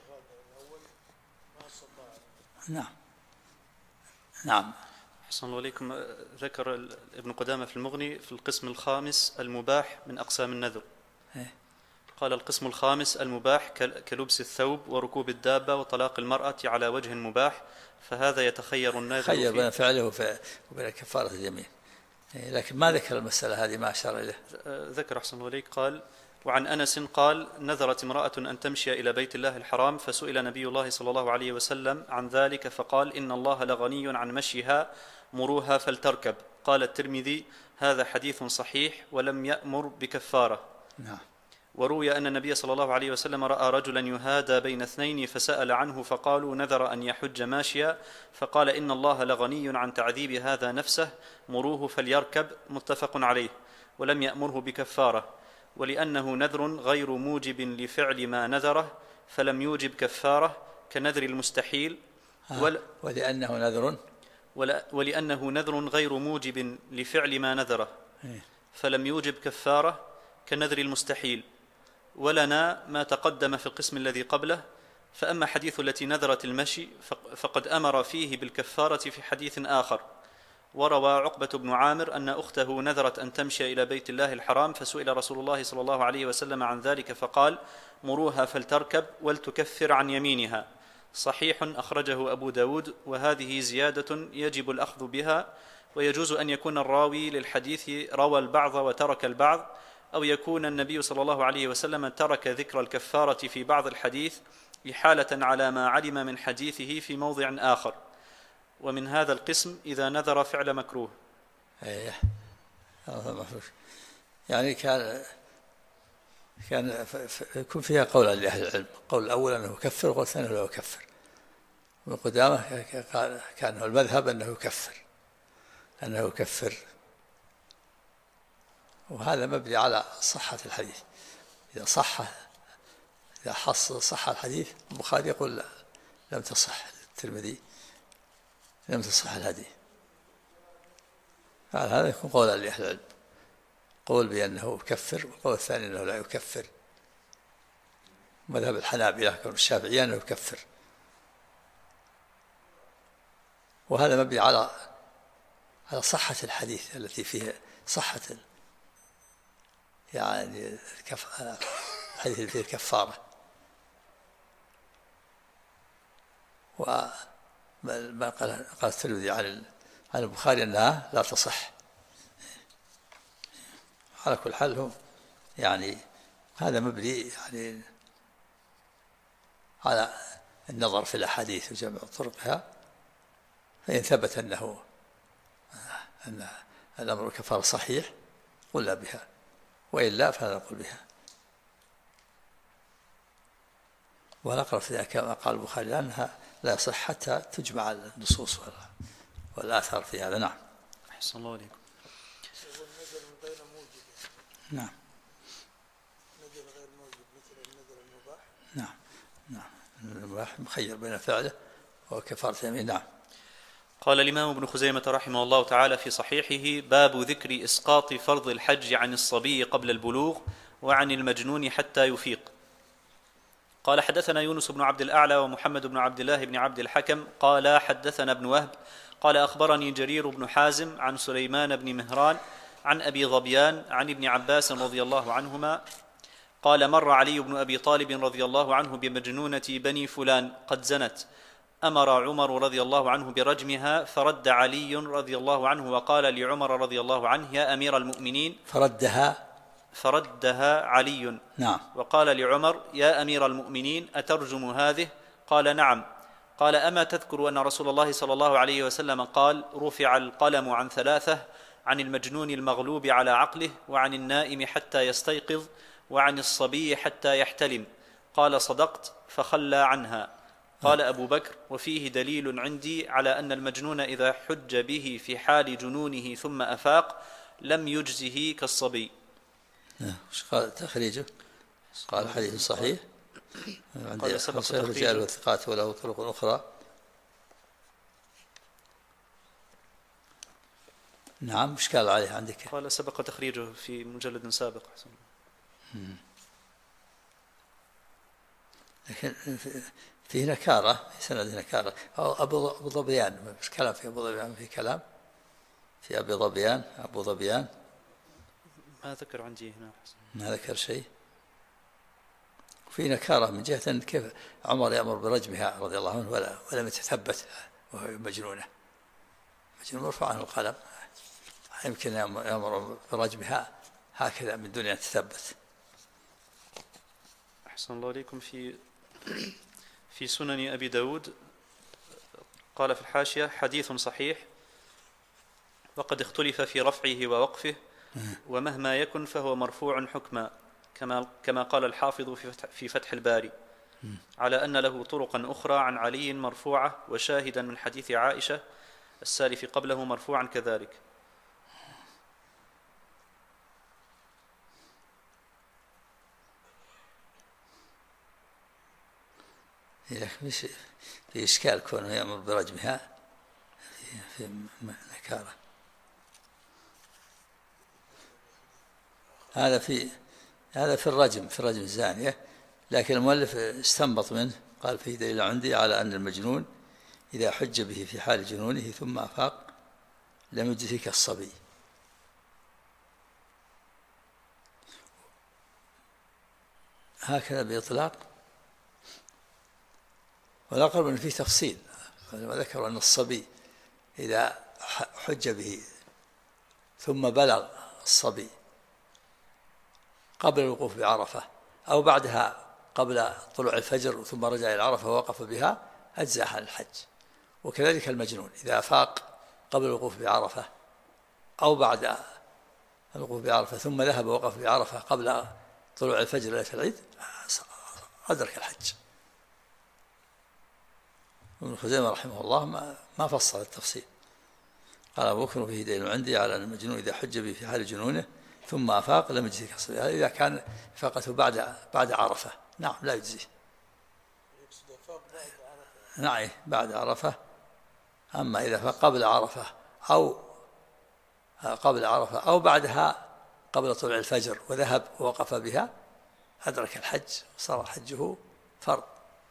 Speaker 2: نعم نعم.
Speaker 3: أحسن الله إليكم. ذكر ابن قدامة في المغني في القسم الخامس المباح من أقسام النذر، قال القسم الخامس المباح كلبس الثوب وركوب الدابة وطلاق المرأة على وجه مباح، فهذا يتخير الناذر
Speaker 2: خير بين فعله وبين كفارة اليمين، لكن ما ذكر المسألة هذه، ما أشار إليه.
Speaker 3: ذكر أحسن الله إليك قال: وعن أنس قال: نذرت امرأة أن تمشي إلى بيت الله الحرام، فسئل نبي الله صلى الله عليه وسلم عن ذلك فقال: إن الله لغني عن مشيها، مروها فلتركب. قال الترمذي: هذا حديث صحيح ولم يأمر بكفارة.
Speaker 2: نعم.
Speaker 3: وروي أن النبي صلى الله عليه وسلم رأى رجلا يهادى بين اثنين فسأل عنه فقالوا: نذر أن يحج ماشيا، فقال: إن الله لغني عن تعذيب هذا نفسه، مروه فليركب. متفق عليه. ولم يأمره بكفارة، ولأنه نذر غير موجب لفعل ما نذره فلم يوجب كفارة كنذر المستحيل. ولأنه نذر غير موجب لفعل ما نذره فلم يوجب كفارة كنذر المستحيل. ولنا ما تقدم في القسم الذي قبله. فأما حديث التي نذرت المشي فقد أمر فيه بالكفارة في حديث آخر. وروى عقبة بن عامر أن أخته نذرت أن تمشي إلى بيت الله الحرام، فسئل رسول الله صلى الله عليه وسلم عن ذلك فقال: مروها فلتركب ولتكفر عن يمينها. صحيح أخرجه أبو داود. وهذه زيادة يجب الأخذ بها، ويجوز أن يكون الراوي للحديث روى البعض وترك البعض، أو يكون النبي صلى الله عليه وسلم ترك ذكر الكفارة في بعض الحديث إحالة على ما علم من حديثه في موضع آخر. ومن هذا القسم إذا نذر فعل مكروه.
Speaker 2: يعني كان يكون فيها قول لأهل العلم، قول الأول أنه يكفر وقول الثاني لا يكفر. ابن قدامة كان المذهب أنه يكفر، وهذا مبني على صحة الحديث. إذا حصل صحة الحديث، البخاري يقول لا لم تصح، الترمذي لم تصح الهدي. هذا يكون قولا لأهل العلم، قول بأنه يكفر وقول الثاني أنه لا يكفر. مذهب الحنابلة والشافعية أنه يكفر، وهذا مبني على صحة الحديث التي فيه صحة يعني الحديث اللي فيه الكفارة. وما قال الترمذي عن البخاري أنها لا تصح. على كل حال هو يعني هذا مبني يعني على النظر في الأحاديث وجمع طرقها، فإن ثبت أن الأمر الكفارة صحيح قلنا بها، وإلا فلا نقول بها. والأقرب في ذلك كما قال البخاري أنها لا يصح حتى تجمع النصوص والآثار في هذا. نعم.
Speaker 3: أحسن الله عليكم.
Speaker 2: نعم. نعم. نعم. المباح مخير بين فعله وكفارة يمين. نعم.
Speaker 3: قال الإمام ابن خزيمة رحمه الله تعالى في صحيحه: باب ذكر إسقاط فرض الحج عن الصبي قبل البلوغ وعن المجنون حتى يفيق. قال: حدثنا يونس بن عبد الأعلى ومحمد بن عبد الله بن عبد الحكم قال: حدثنا ابن وهب قال: أخبرني جرير بن حازم عن سليمان بن مهران عن أبي ظبيان عن ابن عباس رضي الله عنهما قال: مر علي بن أبي طالب رضي الله عنه بمجنونة بني فلان قد زنت، أمر عمر رضي الله عنه برجمها، فرد علي رضي الله عنه وقال لعمر رضي الله عنه: يا أمير المؤمنين. فردها علي.
Speaker 2: نعم.
Speaker 3: وقال لعمر: يا أمير المؤمنين أترجم هذه؟ قال: نعم. قال: أما تذكر أن رسول الله صلى الله عليه وسلم قال: رفع القلم عن ثلاثة، عن المجنون المغلوب على عقله، وعن النائم حتى يستيقظ، وعن الصبي حتى يحتلم. قال: صدقت. فخلى عنها. قال أبو بكر: وفيه دليل عندي على أن المجنون إذا حج به في حال جنونه ثم أفاق لم يجزه كالصبي.
Speaker 2: ايش قال تخريجه؟ قال حديث صحيح
Speaker 3: قال: سبق تخريجه.
Speaker 2: رجال وثقات وله طرق أخرى. نعم. ايش قال عليه عندك؟
Speaker 3: قال: سبق تخريجه في مجلد سابق.
Speaker 2: لكن فيه نكارة في سند نكارة. أبو ظبيان، مش كلام في أبو ظبيان، في كلام في أبو ظبيان
Speaker 3: ما ذكر عندي هنا.
Speaker 2: ما ذكر شيء. في نكارة من جهة أن كيف عمر يأمر برجمها رضي الله عنه ولم يتثبت وهو مجنون مرفوع عنه القلم، يمكن يأمر برجمها هكذا من دون أن تثبت.
Speaker 3: أحسن الله عليكم. في سنن أبي داود قال في الحاشية: حديث صحيح، وقد اختلف في رفعه ووقفه، ومهما يكن فهو مرفوع حكما، كما قال الحافظ في فتح الباري، على أن له طرقا أخرى عن علي مرفوعة، وشاهدا من حديث عائشة السالف قبله مرفوعا كذلك.
Speaker 2: في إشكال كونه يأمر برجمها في نكارة. هذا في الرجم الزانية، لكن المؤلف استنبط منه قال: فيه دليل عندي على أن المجنون إذا حج به في حال جنونه ثم أفاق لم يجزه كالصبي. هكذا بإطلاق، والأقرب أن فيه تفصيل، وذكروا أن الصبي إذا حج به ثم بلغ الصبي قبل الوقوف بعرفة أو بعدها قبل طلوع الفجر ثم رجع إلى عرفة ووقف بها أجزأ عن الحج. وكذلك المجنون إذا أفاق قبل الوقوف بعرفة أو بعد الوقوف بعرفة ثم ذهب ووقف بعرفة قبل طلوع الفجر ليلة العيد أدرك الحج. ابن خزيمة رحمه الله ما فصل التفصيل. قال أبو بكر: فيه دليل عندي على أن المجنون إذا حج به في حال جنونه ثم أفاق لم يجزيه كالصبي. هذا إذا كان فاقته بعد عرفة، نعم لا يجزيه. نعم بعد عرفة. أما إذا فاق قبل عرفة أو بعدها قبل طلوع الفجر وذهب ووقف بها أدرك الحج وصار حجه فرض.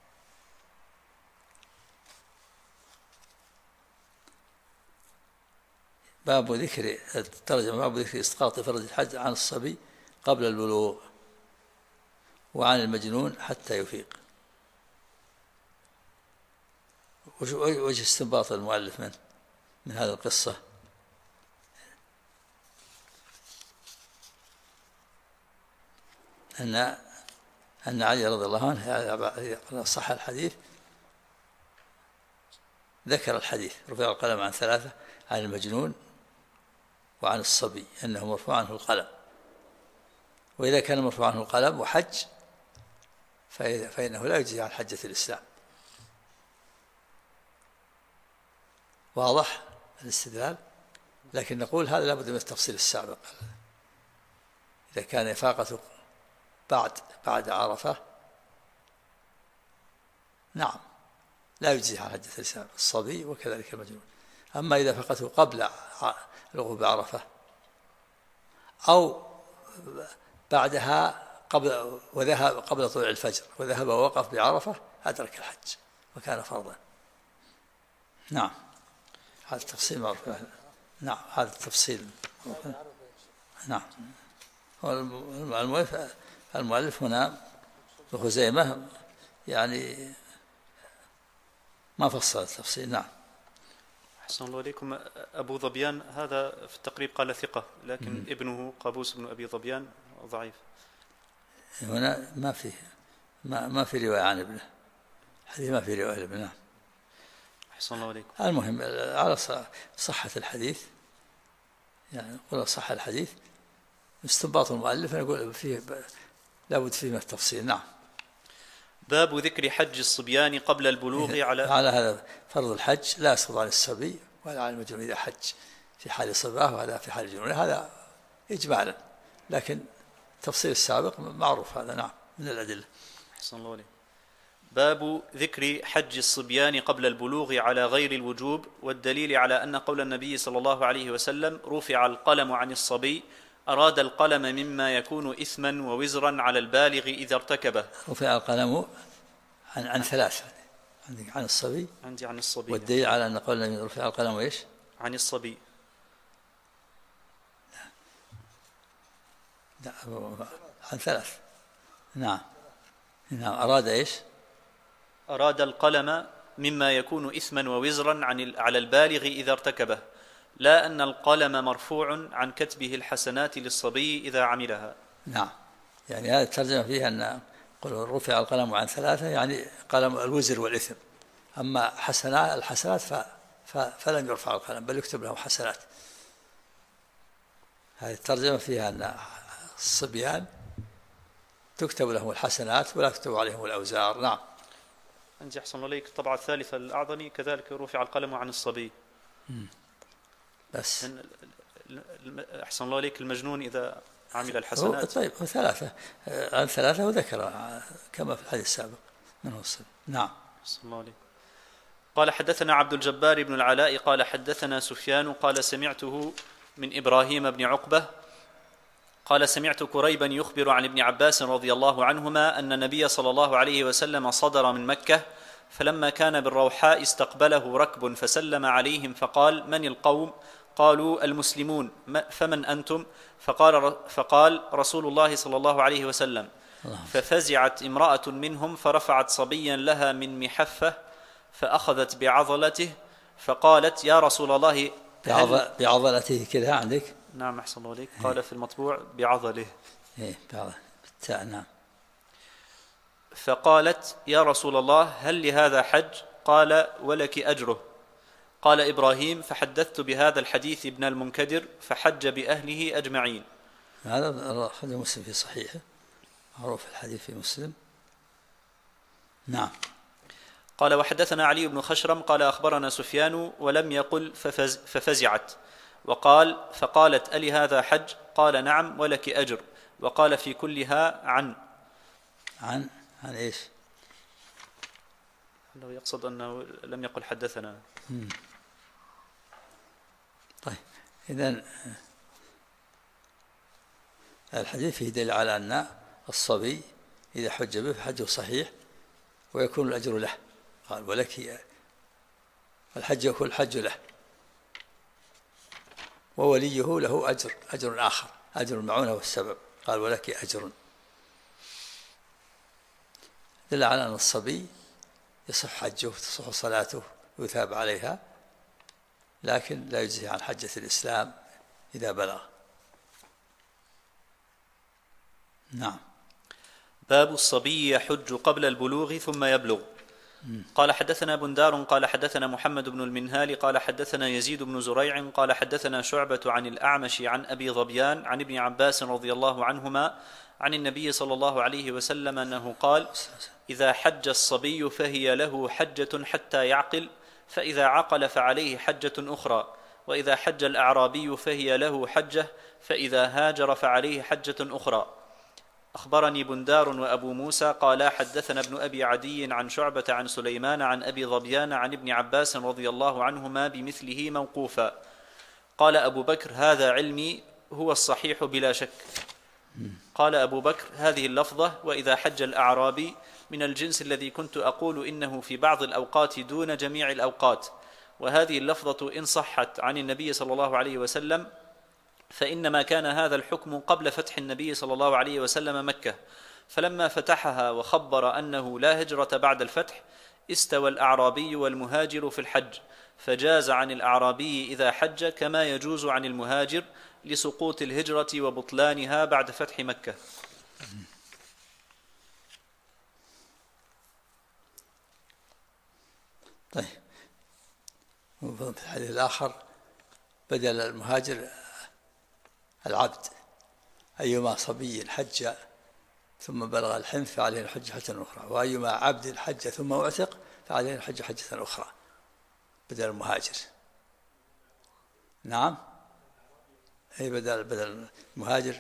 Speaker 2: باب ذكر إسقاط فرض الحج عن الصبي قبل البلوغ وعن المجنون حتى يفيق. وجه استنباط المؤلف من هذه القصة؟ أن علي رضي الله عنه صح الحديث، ذكر الحديث: رفع القلم عن ثلاثة، عن المجنون وعن الصبي، أنه مرفوع عنه القلم. وإذا كان مرفوع عنه القلم وحج فإنه لا يجزي عن حجة الإسلام. واضح الاستدلال، لكن نقول هذا لابد من التفصيل السابق. إذا كان إفاقة بعد عرفة نعم لا يجزي عن حجة الإسلام الصبي وكذلك المجنون. أما إذا فقته قبل الوقوف بعرفة أو بعدها وذهب قبل طلوع الفجر وذهب ووقف بعرفة أدرك الحج وكان فرضا. نعم هذا التفصيل معروف. نعم هذا التفصيل نعم. المؤلف هنا بخزيمة يعني ما فصل التفصيل. نعم.
Speaker 3: أحسن الله عليكم. أبو ظبيان هذا في التقريب قال ثقة، لكن ابنه قابوس بن أبي ظبيان ضعيف.
Speaker 2: هنا ما في رواية عن ابنه، الحديث ما في رواية عن ابنه. نعم.
Speaker 3: أحسن الله عليكم.
Speaker 2: المهم على صحة الحديث، يعني نقول صح الحديث استنباط المؤلف نقول فيه لابد فيه من التفصيل. نعم.
Speaker 3: باب ذكر حج الصبيان قبل البلوغ على
Speaker 2: هذا فرض الحج لا يسقط عن الصبي ولا عن المجنون إذا حج في حال صباه وهذا في حال الجنون، هذا إجمالا، لكن التفصيل السابق معروف هذا. نعم من الأدلة.
Speaker 3: أحسن الله عليكم. باب ذكر حج الصبيان قبل البلوغ على غير الوجوب، والدليل على أن قول النبي صلى الله عليه وسلم رفع القلم عن الصبي أراد القلم مما يكون إثما ووزرا على البالغ إذا ارتكبه.
Speaker 2: رفع القلم عن ثلاثة، عندك عن الصبي،
Speaker 3: عندي عن الصبي،
Speaker 2: والدليل على أن قول النبي رفع القلم وإيش؟
Speaker 3: عن الصبي.
Speaker 2: لا عن ثلاث. نعم. نعم أراد إيش؟
Speaker 3: أراد القلم مما يكون إثما ووزرا على البالغ إذا ارتكبه، لا أن القلم مرفوع عن كتبه الحسنات للصبي إذا عملها.
Speaker 2: نعم يعني هذا الترجمة فيها أن قل رفع القلم عن ثلاثة، يعني قلم الوزر والإثم، أما الحسنات فلم يرفع القلم بل يكتب لهم حسنات. هذه الترجمة فيها أن الصبيان تكتب لهم الحسنات ولا تكتب عليهم الأوزار. نعم.
Speaker 3: عندي أحسن الله عليك الطبعة الثالثة الأعظمي كذلك رفع القلم عن الصبي.
Speaker 2: بس
Speaker 3: أحسن الله عليك المجنون إذا عمل الحسنات.
Speaker 2: طيب ثلاثة عن ثلاثة وذكر كما في الحديث السابق منه الصبي. نعم.
Speaker 3: أحسن الله عليك. قال حدثنا عبد الجبار بن العلاء قال حدثنا سفيان قال سمعته من إبراهيم بن عقبة قال سمعت كريبا يخبر عن ابن عباس رضي الله عنهما أن النبي صلى الله عليه وسلم صدر من مكة، فلما كان بالروحاء استقبله ركب فسلم عليهم فقال من القوم؟ قالوا المسلمون. فمن أنتم؟ فقال رسول الله صلى الله عليه وسلم. ففزعت امرأة منهم فرفعت صبيا لها من محفة فأخذت بعضلته فقالت يا رسول الله.
Speaker 2: بعضلته كذا عندك؟
Speaker 3: نعم أحسن الله عليك. قال في المطبوع بعضله.
Speaker 2: نعم.
Speaker 3: فقالت يا رسول الله هل لهذا حج؟ قال ولك أجره. قال إبراهيم فحدثت بهذا الحديث ابن المنكدر فحج بأهله أجمعين.
Speaker 2: هذا أخرجه مسلم في صحيحه، معروف الحديث في مسلم. نعم.
Speaker 3: قال وحدثنا علي بن خشرم قال أخبرنا سفيان ولم يقل ففزعت، وقال فقالت ألي هذا حج؟ قال نعم ولك أجر. وقال في كلها عن
Speaker 2: إيش؟
Speaker 3: أنه يقصد أنه لم يقل حدثنا.
Speaker 2: طيب إذن الحديث فيه دليل على أن الصبي إذا حج به فحجه صحيح ويكون الأجر له. قال ولك الحج يكون الحج له ووليه له أجر آخر، أجر المعونة والسبب. قال ولك أجر، دل على أن الصبي يصح حجه وتصح صلاته ويثاب عليها، لكن لا يجزي عن حجة الإسلام إذا بلغ. نعم.
Speaker 3: باب الصبي يحج قبل البلوغ ثم يبلغ. قال حدثنا بندار قال حدثنا محمد بن المنهال قال حدثنا يزيد بن زريع قال حدثنا شعبة عن الأعمش عن أبي ظبيان عن ابن عباس رضي الله عنهما عن النبي صلى الله عليه وسلم أنه قال: إذا حج الصبي فهي له حجة حتى يعقل، فإذا عقل فعليه حجة أخرى، وإذا حج الأعرابي فهي له حجة، فإذا هاجر فعليه حجة أخرى. أخبرني بندار وأبو موسى قالا حدثنا ابن أبي عدي عن شعبة عن سليمان عن أبي ظبيان عن ابن عباس رضي الله عنهما بمثله موقوفا. قال أبو بكر: هذا علمي هو الصحيح بلا شك. قال أبو بكر: هذه اللفظة وإذا حج الأعرابي من الجنس الذي كنت أقول إنه في بعض الأوقات دون جميع الأوقات، وهذه اللفظة إن صحت عن النبي صلى الله عليه وسلم فإنما كان هذا الحكم قبل فتح النبي صلى الله عليه وسلم مكة، فلما فتحها وخبر أنه لا هجرة بعد الفتح استوى الأعرابي والمهاجر في الحج، فجاز عن الأعرابي إذا حج كما يجوز عن المهاجر لسقوط الهجرة وبطلانها بعد فتح مكة.
Speaker 2: طيب، وفي الحديث الآخر بدل المهاجر العبد: أيما صبي حج ثم بلغ الحنث فعليه الحج حجة أخرى، وأيما عبد حج ثم أعتق فعليه الحج حجة أخرى، بدل المهاجر. نعم، أي بدل المهاجر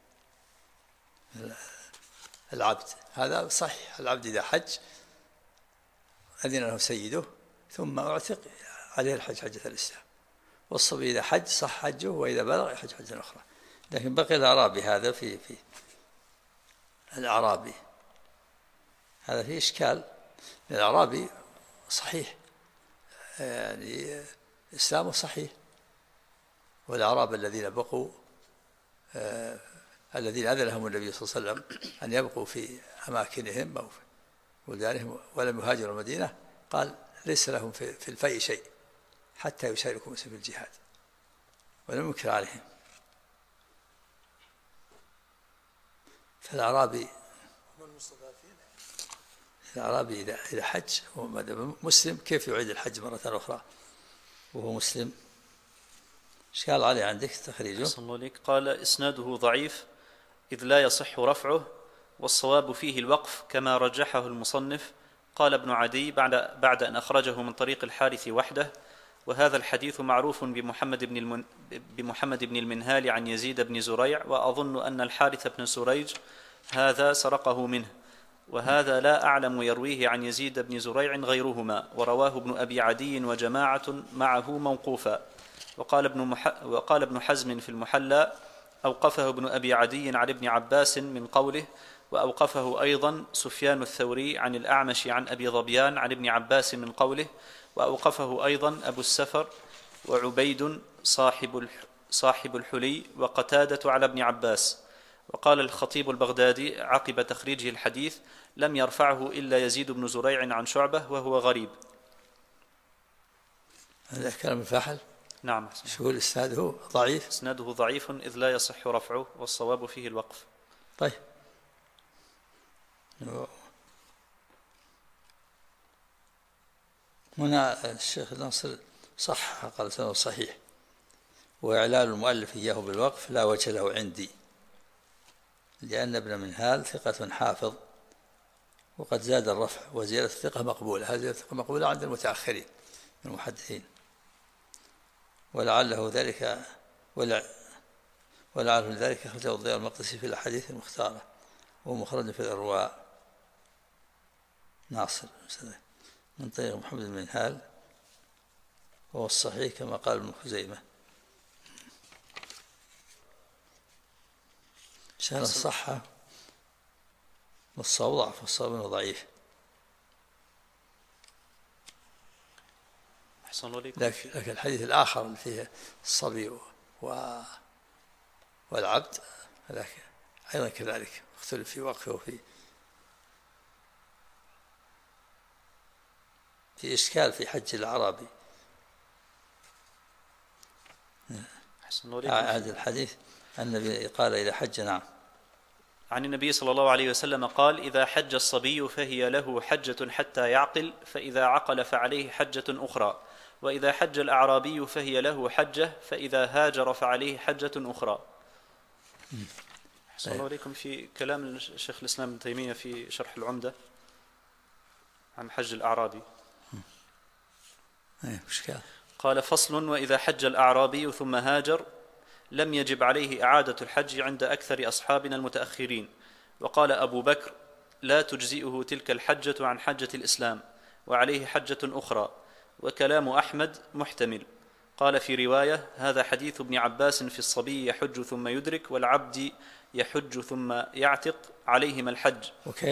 Speaker 2: العبد. هذا صحيح، العبد إذا حج أذن له سيده ثم أعتق عليه الحج حجة الإسلام، والصبي إذا حج صح حجه، وإذا بلغ يحج حجة أخرى. لكن بقي الأعرابي، هذا في الأعرابي هذا فيه إشكال. الأعرابي صحيح، يعني إسلامه صحيح، والأعراب الذين بقوا الذين أذن لهم النبي صلى الله عليه وسلم أن يبقوا في أماكنهم أو في بلدانهم ولم يهاجروا المدينة، قال: ليس لهم في الفيء شيء حتى يشاركوا في الجهاد، ولم ينكر عليهم. فالأعرابي إذا حج هو مسلم، كيف يعيد الحج مرة أخرى وهو مسلم؟ إشكال عليه عندك تخريجه.
Speaker 3: قال: إسناده ضعيف إذ لا يصح رفعه، والصواب فيه الوقف كما رجحه المصنف. قال ابن عدي بعد أن أخرجه من طريق الحارث وحده: وهذا الحديث معروف بمحمد بن المنهال عن يزيد بن زريع، وأظن أن الحارث بن سريج هذا سرقه منه، وهذا لا أعلم يرويه عن يزيد بن زريع غيرهما، ورواه ابن أبي عدي وجماعة معه موقوفا. وقال ابن حزم في المحلى: أوقفه ابن أبي عدي عن ابن عباس من قوله، وأوقفه أيضا سفيان الثوري عن الأعمش عن أبي ظبيان عن ابن عباس من قوله، وأوقفه أيضا أبو السفر وعبيد صاحب الحلي وقتادة على ابن عباس. وقال الخطيب البغدادي عقب تخريجه الحديث: لم يرفعه إلا يزيد بن زريع عن شعبة وهو غريب.
Speaker 2: هذا كلام الفاحل.
Speaker 3: نعم.
Speaker 2: شو إسناده ضعيف؟
Speaker 3: إسناده ضعيف إذ لا يصح رفعه، والصواب فيه الوقف.
Speaker 2: طيب، هنا الشيخ ناصر صح، قال سنه صحيح، وإعلال المؤلف إياه بالوقف لا وجه له عندي، لأن ابن منهال ثقة حافظ، وقد زاد الرفع، وزيادة الثقة مقبولة. هذه الثقة مقبولة عند المتأخرين من المحدثين، ولعله ذلك أخرجه الضياء المقدسي في الأحاديث المختارة، ومخرج في الإرواء ناصر من طريق محمد بن منهال، وهو الصحيح كما قال ابن خزيمة. شأن الصحة والصواب ضعف، والصواب انه ضعيف. لكن الحديث الآخر اللي فيه الصبي والعبد لكن أيضا كذلك اختلف في وقفه وفي إشكال في حج الأعرابي. هذا الحديث النبي قال إذا حج. نعم.
Speaker 3: عن النبي صلى الله عليه وسلم قال: إذا حج الصبي فهي له حجة حتى يعقل، فإذا عقل فعليه حجة أخرى، وإذا حج الأعرابي فهي له حجة، فإذا هاجر فعليه حجة أخرى. أحسن الله عليكم. في كلام الشيخ الإسلام ابن تيمية في شرح العمدة عن حج الأعرابي قال: فصل: وإذا حج الأعرابي ثم هاجر لم يجب عليه إعادة الحج عند أكثر أصحابنا المتأخرين. وقال أبو بكر: لا تجزئه تلك الحجة عن حجة الإسلام، وعليه حجة أخرى. وكلام أحمد محتمل. قال في رواية: هذا حديث ابن عباس في الصبي يحج ثم يدرك، والعبد يحج ثم يعتق، عليهما الحج.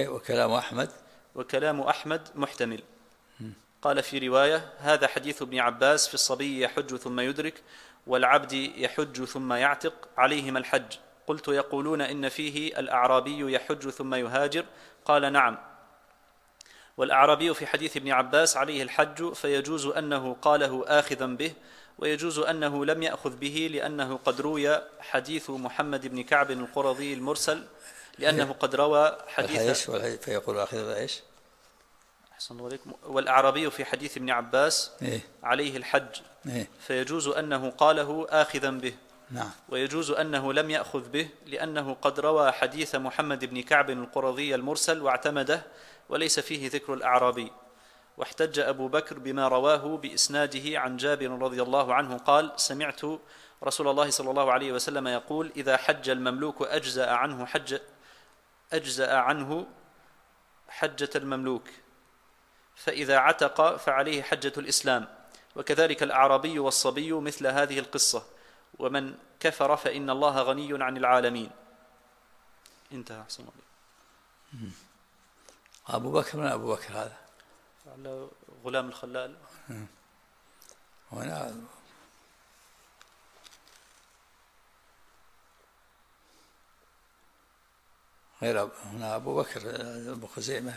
Speaker 3: وكلام أحمد محتمل. قال في رواية: هذا حديث ابن عباس في الصبي يحج ثم يدرك، والعبد يحج ثم يعتق، عليهما الحج. قلت: يقولون إن فيه الأعرابي يحج ثم يهاجر. قال: نعم، والأعرابي في حديث ابن عباس عليه الحج، فيجوز أنه قاله آخذا به، ويجوز أنه لم يأخذ به، لأنه قد روي حديث محمد بن كعب القرظي المرسل، لأنه قد روى حديث
Speaker 2: فيقول آخذ إيش؟
Speaker 3: أحسن الله عليكم. والأعرابي في حديث ابن عباس عليه الحج، فيجوز أنه قاله آخذا به.
Speaker 2: نعم.
Speaker 3: ويجوز أنه لم يأخذ به، لأنه قد روى حديث محمد بن كعب القرظي المرسل واعتمده، وليس فيه ذكر الأعرابي. واحتج أبو بكر بما رواه بإسناده عن جابر رضي الله عنه قال: سمعت رسول الله صلى الله عليه وسلم يقول: إذا حج المملوك أجزأ عنه حجة المملوك، فإذا عتق فعليه حجة الإسلام. وكذلك الأعرابي والصبي مثل هذه القصة. ومن كفر فإن الله غني عن العالمين. انتهى. أحسن الله.
Speaker 2: أبو بكر من أبو بكر هذا؟
Speaker 3: على غلام الخلال.
Speaker 2: هنا غير هنا أبو بكر أبو خزيمة.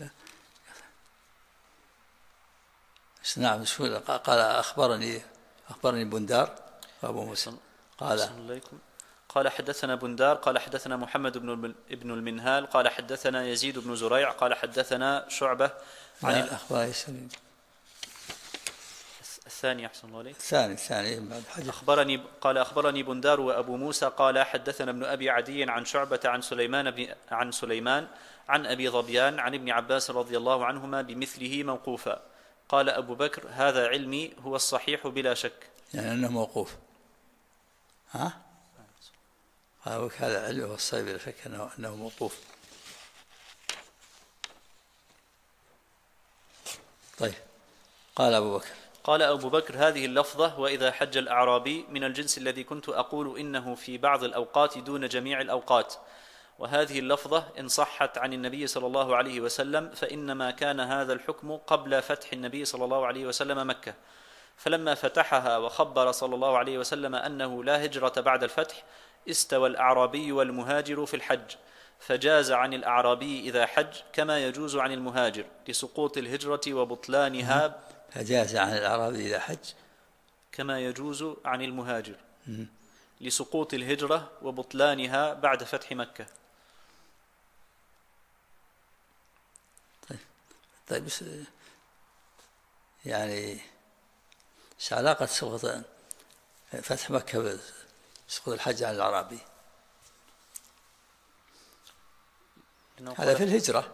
Speaker 2: نعم. شو قال؟ أخبرني بندار وأبو موسى
Speaker 3: قال حدثنا بندار قال حدثنا محمد بن المنهال قال حدثنا يزيد بن زريع قال حدثنا شعبة عن
Speaker 2: الأخبار
Speaker 3: الثاني. أحسن الله عليك.
Speaker 2: الثاني بعد حديث.
Speaker 3: أخبرني بندار وأبو موسى قال حدثنا ابن أبي عدي عن شعبة عن سليمان عن أبي ظبيان عن ابن عباس رضي الله عنهما بمثله موقوفا. قال أبو بكر: هذا علمي هو الصحيح بلا شك.
Speaker 2: يعني أنه موقوف. هذا علمي هو الصحيح بلا شك أنه موقوف. طيب. قال أبو بكر:
Speaker 3: هذه اللفظة: وإذا حج الأعرابي، من الجنس الذي كنت أقول إنه في بعض الأوقات دون جميع الأوقات. وهذه اللفظة إن صحت عن النبي صلى الله عليه وسلم فإنما كان هذا الحكم قبل فتح النبي صلى الله عليه وسلم مكة، فلما فتحها وخبر صلى الله عليه وسلم أنه لا هجرة بعد الفتح، استوى الأعرابي والمهاجر في الحج، فجاز عن الأعرابي إذا حج كما يجوز عن المهاجر لسقوط الهجرة وبطلانها.
Speaker 2: فجاز عن الأعرابي إذا حج
Speaker 3: كما يجوز عن المهاجر لسقوط الهجرة وبطلانها بعد فتح مكة.
Speaker 2: طيب يعني ايش علاقة سقوط فتح مكة بسقوط الحج عن الأعرابي؟ هذا في الهجرة.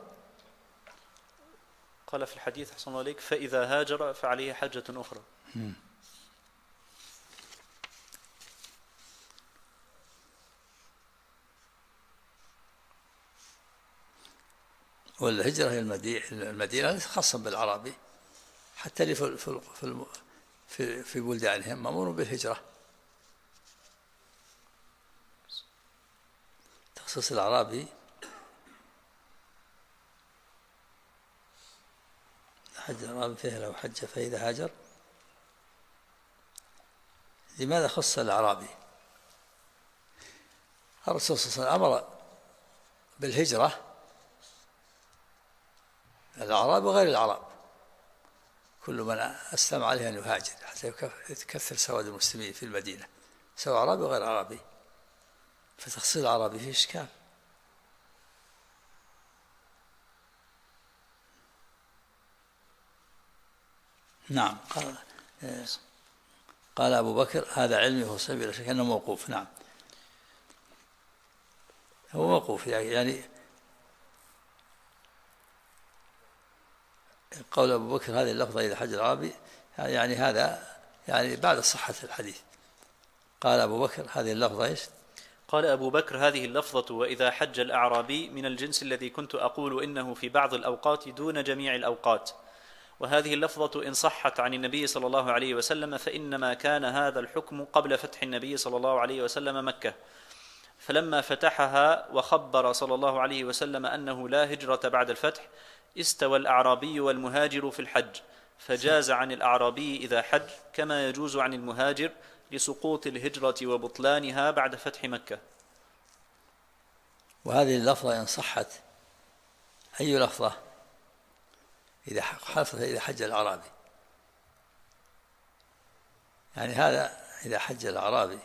Speaker 3: قال في الحديث أحسن الله عليك: فإذا هاجر فعليه حجة أخرى.
Speaker 2: والهجرة هي المدينة خاصة بالأعرابي، حتى اللي في بلدانهم مأمور بالهجرة. تخصيص الأعرابي حج الأعرابي فيها لو حج فإذا هاجر. لماذا خص الأعرابي؟ الرسول صلى الله عليه وسلم أمر بالهجرة الأعراب وغير الأعراب، كل من أسلم عليه أن يهاجر حتى يتكثر سواد المسلمين في المدينة، سواء عربي وغير عربي. فتخصيص العربي فيه إشكال. نعم. قال أبو بكر هذا علمي هو صحيح بلا شك أنه موقوف. نعم هو موقوف، يعني قول أبو بكر هذه اللفظة إذا حج الأعرابي، يعني هذا يعني بعد صحة الحديث. قال أبو بكر هذه اللفظة إيش؟
Speaker 3: قال أبو بكر هذه اللفظة وإذا حج الأعرابي من الجنس الذي كنت أقول إنه في بعض الأوقات دون جميع الأوقات، وهذه اللفظة إن صحت عن النبي صلى الله عليه وسلم فإنما كان هذا الحكم قبل فتح النبي صلى الله عليه وسلم مكة، فلما فتحها وخبر صلى الله عليه وسلم أنه لا هجرة بعد الفتح استوى الأعرابي والمهاجر في الحج، فجاز عن الأعرابي إذا حج كما يجوز عن المهاجر لسقوط الهجرة وبطلانها بعد فتح مكة.
Speaker 2: وهذه اللفظة إن صحت، أي لفظة؟ إذا حصلت إذا حج الأعرابي، يعني هذا إذا حج الأعرابي،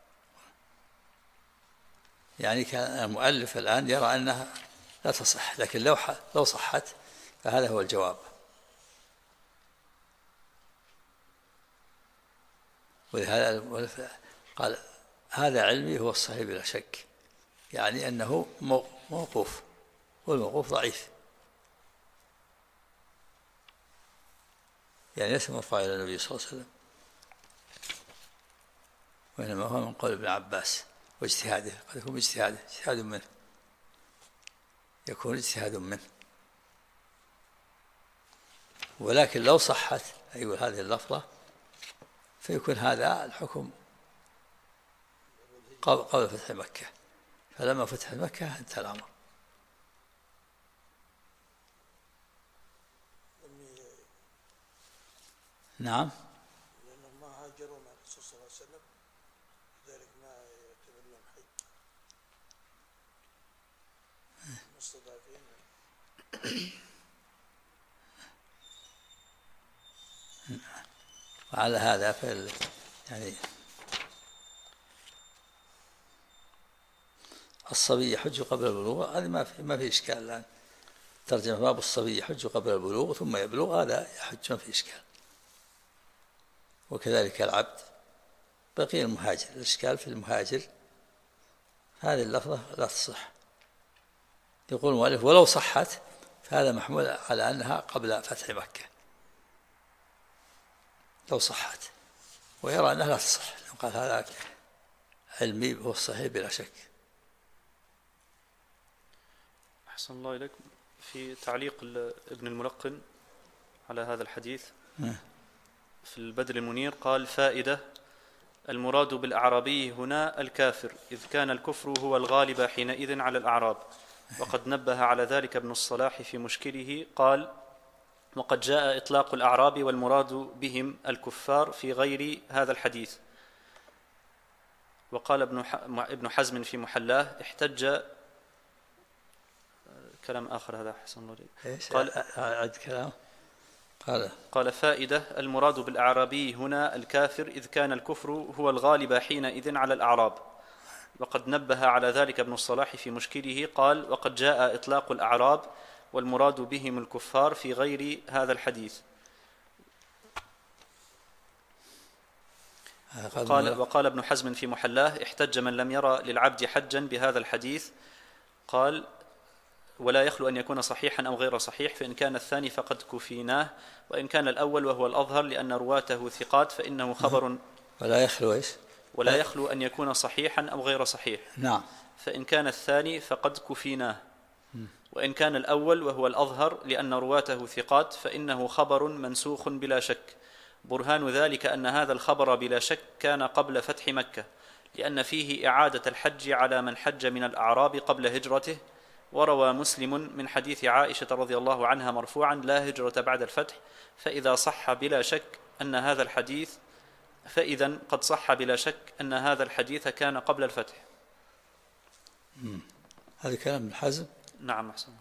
Speaker 2: يعني كان المؤلف الآن يرى أنها لا تصح، لكن لو صحت فهذا هو الجواب. ولهذا قال هذا علمي هو الصحيح بلا شك، يعني أنه موقوف، والموقوف ضعيف، يعني ليس مرفوعا إلى النبي صلى الله عليه وسلم، وإنما هو من قول ابن عباس واجتهاده، قد يكون اجتهاد منه، يكون اجتهاد منه. ولكن لو صحت أيوة هذه اللفظة فيكون هذا الحكم قبل فتح مكة، فلما فتح مكة انتهى الأمر. نعم.
Speaker 4: لأنهم ما هاجروا مع الرسول صلى الله عليه وسلم، لذلك ما يعتبر لهم حج، مستضعفين.
Speaker 2: وعلى هذا يعني الصبي يحج قبل البلوغ، هذا ما في إشكال. الآن ترجمة باب الصبي يحج قبل البلوغ ثم يبلغ، هذا يحج ما في إشكال. وكذلك العبد. بقي المهاجر، الإشكال في المهاجر، هذه اللفظة لا تصح. يقول المؤلف ولو صحت فهذا محمول على أنها قبل فتح مكة، لو صحت، ويرى أنها لا تصح، قال هذا علمي هو الصحيح بلا شك.
Speaker 3: أحسن الله إليكم. في تعليق ابن الملقن على هذا الحديث في البدر المنير قال فائدة: المراد بالأعرابي هنا الكافر، إذ كان الكفر هو الغالب حينئذ على الأعراب، وقد نبه على ذلك ابن الصلاح في مشكله، قال: وقد جاء إطلاق الأعراب والمراد بهم الكفار في غير هذا الحديث. وقال ابن حزم في محلاه احتج كلام آخر، هذا حسن الله عليه. قال فائدة: المراد بالأعرابي هنا الكافر، إذ كان الكفر هو الغالب حينئذ على الأعراب، وقد نبه على ذلك ابن الصلاح في مشكله، قال: وقد جاء إطلاق الأعراب والمراد بهم الكفار في غير هذا الحديث. وقال ابن حزم في محلاه احتج من لم يرى للعبد حجا بهذا الحديث، قال: ولا يخلو أن يكون صحيحا أو غير صحيح، فإن كان الثاني فقد كفيناه، وإن كان الأول وهو الأظهر لأن رواته ثقات فإنه خبر. ولا يخلو أن يكون صحيحا أو غير صحيح.
Speaker 2: نعم.
Speaker 3: فإن كان الثاني فقد كفيناه، وإن كان الأول وهو الأظهر لأن رواته ثقات فإنه خبر منسوخ بلا شك. برهان ذلك أن هذا الخبر بلا شك كان قبل فتح مكة، لأن فيه إعادة الحج على من حج من الأعراب قبل هجرته. وروى مسلم من حديث عائشة رضي الله عنها مرفوعا: لا هجرة بعد الفتح. فإذا صح بلا شك أن هذا الحديث فإذا قد صح بلا شك أن هذا الحديث كان قبل الفتح.
Speaker 2: هذا كلام ابن حزم.
Speaker 3: نعم أحسن.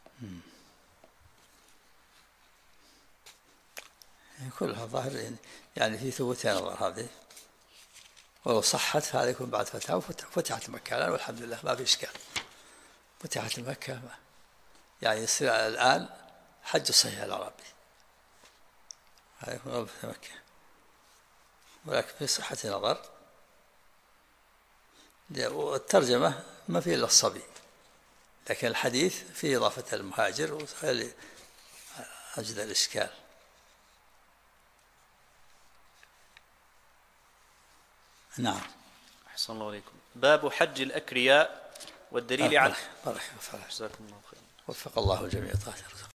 Speaker 2: كلها ظاهر، يعني في ثبوتها نظر هذه، ولو صحت فهذا يكون بعد فتحها، وفتحت مكة الآن والحمد لله ما في إشكال. فتحت مكة، يعني يصير الآن حج الصحيح الأعرابي، هذا يكون غلبة مكة، ولكن في صحة نظر، والترجمة ما فيه إلا الصبي، لكن الحديث فيه إضافة المهاجر وهذا أجد الإشكال. نعم.
Speaker 3: أحسن الله عليكم. باب حج الأكرياء والدليل على
Speaker 2: بارك.
Speaker 3: جزاكم الله خيرا.
Speaker 2: وفق الله الجميع.